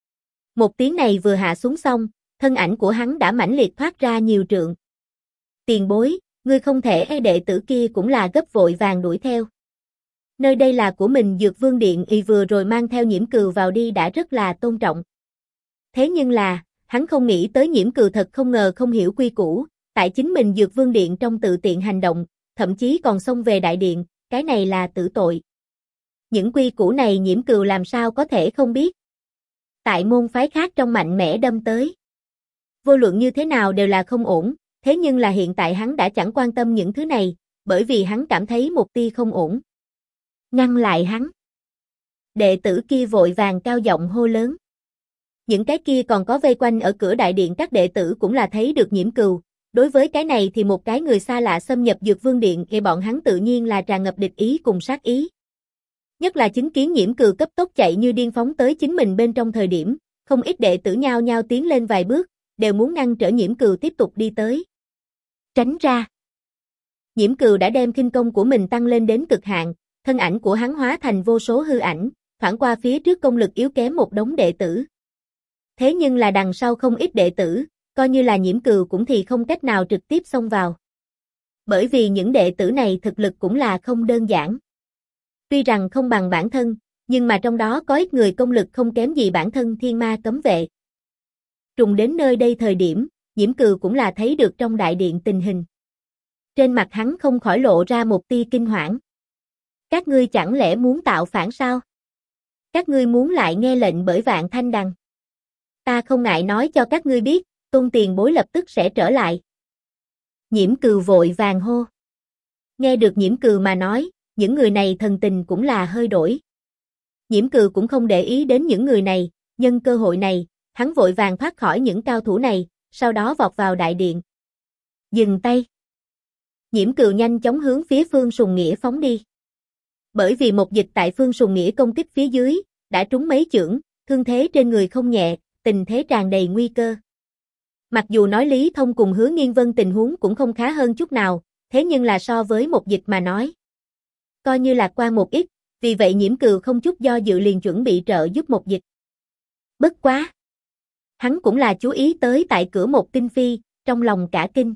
Một tiếng này vừa hạ xuống xong, thân ảnh của hắn đã mãnh liệt thoát ra nhiều trượng. Tiền bối, ngươi không thể, đệ tử kia cũng là gấp vội vàng đuổi theo. Nơi đây là của mình, Dược Vương Điện, y vừa rồi mang theo Nhiễm Cừu vào đi đã rất là tôn trọng. Thế nhưng là, hắn không nghĩ tới Nhiễm Cừu thật không ngờ không hiểu quy củ, tại chính mình Dược Vương Điện trong tự tiện hành động, thậm chí còn xông về đại điện, cái này là tử tội. Những quy củ này Nhiễm Cừu làm sao có thể không biết. Tại môn phái khác trong mạnh mẽ đâm tới. Vô luận như thế nào đều là không ổn, thế nhưng là hiện tại hắn đã chẳng quan tâm những thứ này, bởi vì hắn cảm thấy một tia không ổn. Ngăn lại hắn. Đệ tử kia vội vàng cao giọng hô lớn. Những cái kia còn có vây quanh ở cửa đại điện các đệ tử cũng là thấy được Nhiễm Cừu. Đối với cái này thì một cái người xa lạ xâm nhập Dược Vương Điện thì bọn hắn tự nhiên là tràn ngập địch ý cùng sát ý. Nhất là chứng kiến Nhiễm Cừu cấp tốc chạy như điên phóng tới chính mình bên trong thời điểm, không ít đệ tử nhao nhao tiến lên vài bước, đều muốn ngăn trở Nhiễm Cừu tiếp tục đi tới. Tránh ra. Nhiễm Cừu đã đem khinh công của mình tăng lên đến cực hạn, thân ảnh của hắn hóa thành vô số hư ảnh, thoảng qua phía trước công lực yếu kém một đống đệ tử. Thế nhưng là đằng sau không ít đệ tử, coi như là Nhiễm Cừu cũng thì không cách nào trực tiếp xông vào. Bởi vì những đệ tử này thực lực cũng là không đơn giản. Tuy rằng không bằng bản thân, nhưng mà trong đó có ít người công lực không kém gì bản thân Thiên Ma Cấm Vệ. Trùng đến nơi đây thời điểm, Nhiễm Cừu cũng là thấy được trong đại điện tình hình. Trên mặt hắn không khỏi lộ ra một tia kinh hoảng. Các ngươi chẳng lẽ muốn tạo phản sao? Các ngươi muốn lại nghe lệnh bởi Vạn Thanh Đằng. Ta không ngại nói cho các ngươi biết, Tôn tiền bối lập tức sẽ trở lại. Nhiễm Cừu vội vàng hô. Nghe được Nhiễm Cừu mà nói, những người này thần tình cũng là hơi đổi. Nhiễm Cừu cũng không để ý đến những người này, nhân cơ hội này, hắn vội vàng thoát khỏi những cao thủ này, sau đó vọt vào đại điện. Dừng tay. Nhiễm Cừu nhanh chóng hướng phía Phương Sùng Nghĩa phóng đi. Bởi vì một dịch tại Phương Sùng Nghĩa công kích phía dưới, đã trúng mấy chưởng, thương thế trên người không nhẹ, tình thế tràn đầy nguy cơ. Mặc dù nói Lý Thông cùng Hứa Nghiên Vân tình huống cũng không khá hơn chút nào, thế nhưng là so với một dịch mà nói, coi như lạc quan một ít, vì vậy Nhiễm Cừu không chút do dự liền chuẩn bị trợ giúp một dịch. Bất quá. Hắn cũng là chú ý tới tại cửa một Tinh Phi, trong lòng cả kinh.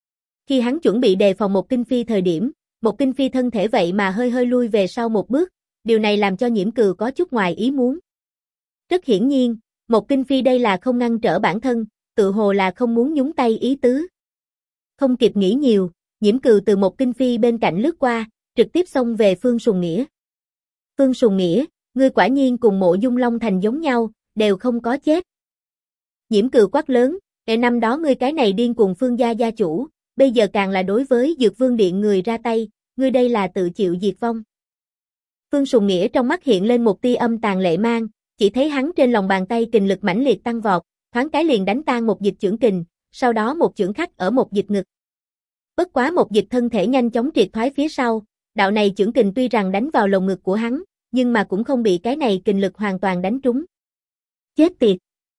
Khi hắn chuẩn bị đề phòng một Tinh Phi thời điểm, một Tinh Phi thân thể vậy mà hơi hơi lui về sau một bước, điều này làm cho Nhiễm Cừu có chút ngoài ý muốn. Rất hiển nhiên, một Tinh Phi đây là không ngăn trở bản thân, tự hồ là không muốn nhúng tay ý tứ. Không kịp nghĩ nhiều, Nhiễm Cừu từ một Tinh Phi bên cạnh lướt qua, trực tiếp xông về Phương Sùng Nghĩa. Phương Sùng Nghĩa, ngươi quả nhiên cùng Mộ Dung Long Thành giống nhau, đều không có chết. Nhiễm Cừu quát lớn, năm đó ngươi cái này điên cùng Phương gia gia chủ, bây giờ càng là đối với Dược Vương Điện người ra tay, ngươi đây là tự chịu diệt vong. Phương Sùng Nghĩa trong mắt hiện lên một tia âm tàn lệ mang, chỉ thấy hắn trên lòng bàn tay kình lực mãnh liệt tăng vọt, thoáng cái liền đánh tan một dịch chưởng kình, sau đó một chưởng khắc ở một dịch ngực. Bất quá một dịch thân thể nhanh chóng triệt thoái phía sau, đạo này chưởng kình tuy rằng đánh vào lồng ngực của hắn, nhưng mà cũng không bị cái này kình lực hoàn toàn đánh trúng. Chết tiệt!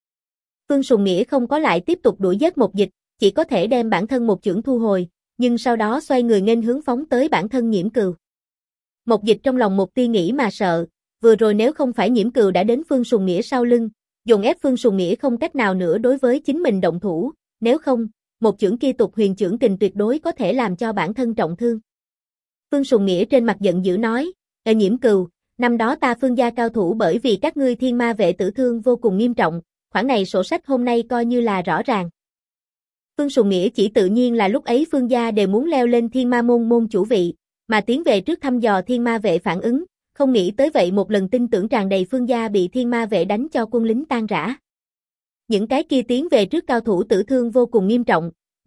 Phương Sùng Nghĩa không có lại tiếp tục đuổi giết một dịch, chỉ có thể đem bản thân một chưởng thu hồi, nhưng sau đó xoay người nghênh hướng phóng tới bản thân Nhiễm Cừu. Một dịch trong lòng một tia nghĩ mà sợ, vừa rồi nếu không phải Nhiễm Cừu đã đến Phương Sùng Nghĩa sau lưng, dồn ép Phương Sùng Nghĩa không cách nào nữa đối với chính mình động thủ, nếu không, một chưởng kia tục huyền chưởng kình tuyệt đối có thể làm cho bản thân trọng thương. Phương Sùng Nghĩa trên mặt giận dữ nói, Nhiễm Cừu, năm đó ta Phương gia cao thủ bởi vì các ngươi Thiên Ma vệ tử thương vô cùng nghiêm trọng, khoản này sổ sách hôm nay coi như là rõ ràng. Phương Sùng Nghĩa chỉ tự nhiên là lúc ấy Phương gia đều muốn leo lên Thiên Ma môn môn chủ vị, mà tiến về trước thăm dò Thiên Ma vệ phản ứng, không nghĩ tới vậy một lần tin tưởng tràn đầy Phương gia bị Thiên Ma vệ đánh cho quân lính tan rã. Những cái kia tiến về trước cao thủ tử thương vô cùng nghiêm trọng,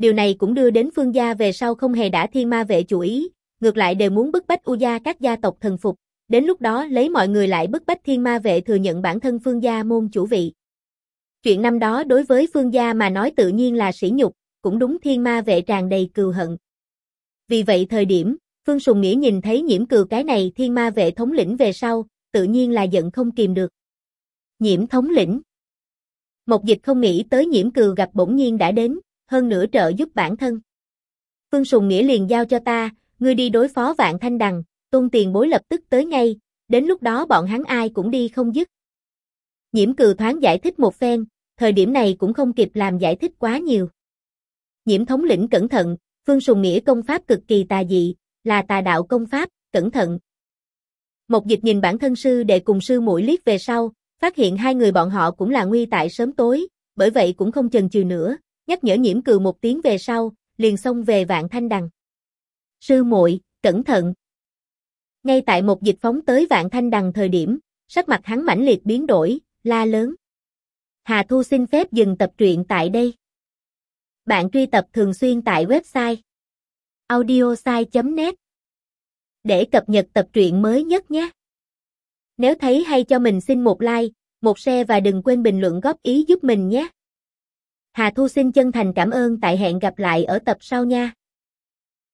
Điều này cũng đưa đến Phương gia về sau không hề đả Thiên Ma Vệ chủ ý, ngược lại đều muốn bức bách U gia các gia tộc thần phục, đến lúc đó lấy mọi người lại bức bách Thiên Ma Vệ thừa nhận bản thân Phương gia môn chủ vị. Chuyện năm đó đối với Phương gia mà nói tự nhiên là sỉ nhục, cũng đúng Thiên Ma Vệ tràn đầy cừu hận. Vì vậy thời điểm, Phương Sùng Nghĩa nhìn thấy Nhiễm Cừu cái này Thiên Ma Vệ thống lĩnh về sau, tự nhiên là giận không kìm được. Nhiễm thống lĩnh. Mộc Dịch không nghĩ tới Nhiễm Cừu gặp bỗng nhiên đã đến, hơn nữa trợ giúp bản thân. Phương Sùng Nghĩa liền giao cho ta, ngươi đi đối phó Vạn Thanh Đằng, Tôn tiền bối lập tức tới ngay, đến lúc đó bọn hắn ai cũng đi không dứt. Nhiễm Cừu thoáng giải thích một phen, thời điểm này cũng không kịp làm giải thích quá nhiều. Nhiễm thống lĩnh cẩn thận, Phương Sùng Nghĩa công pháp cực kỳ tà dị, là tà đạo công pháp, cẩn thận. Mộc Dịch nhìn bản thân sư đệ cùng sư muội liếc về sau, phát hiện hai người bọn họ cũng là nguy tại sớm tối, bởi vậy cũng không chần chừ nữa, nhắc nhở Nhiễm Cừu một tiếng về sau, liền xông về Vạn Thanh Đằng. Sư muội, cẩn thận. Ngay tại Mộc Dịch phóng tới Vạn Thanh Đằng thời điểm, sắc mặt hắn mãnh liệt biến đổi, la lớn. Hà Thu xin phép dừng tập truyện tại đây. Bạn truy tập thường xuyên tại website audiosai.net để cập nhật tập truyện mới nhất nhé. Nếu thấy hay cho mình xin một like, một share và đừng quên bình luận góp ý giúp mình nhé. Hà Thu xin chân thành cảm ơn, tại hẹn gặp lại ở tập sau nha.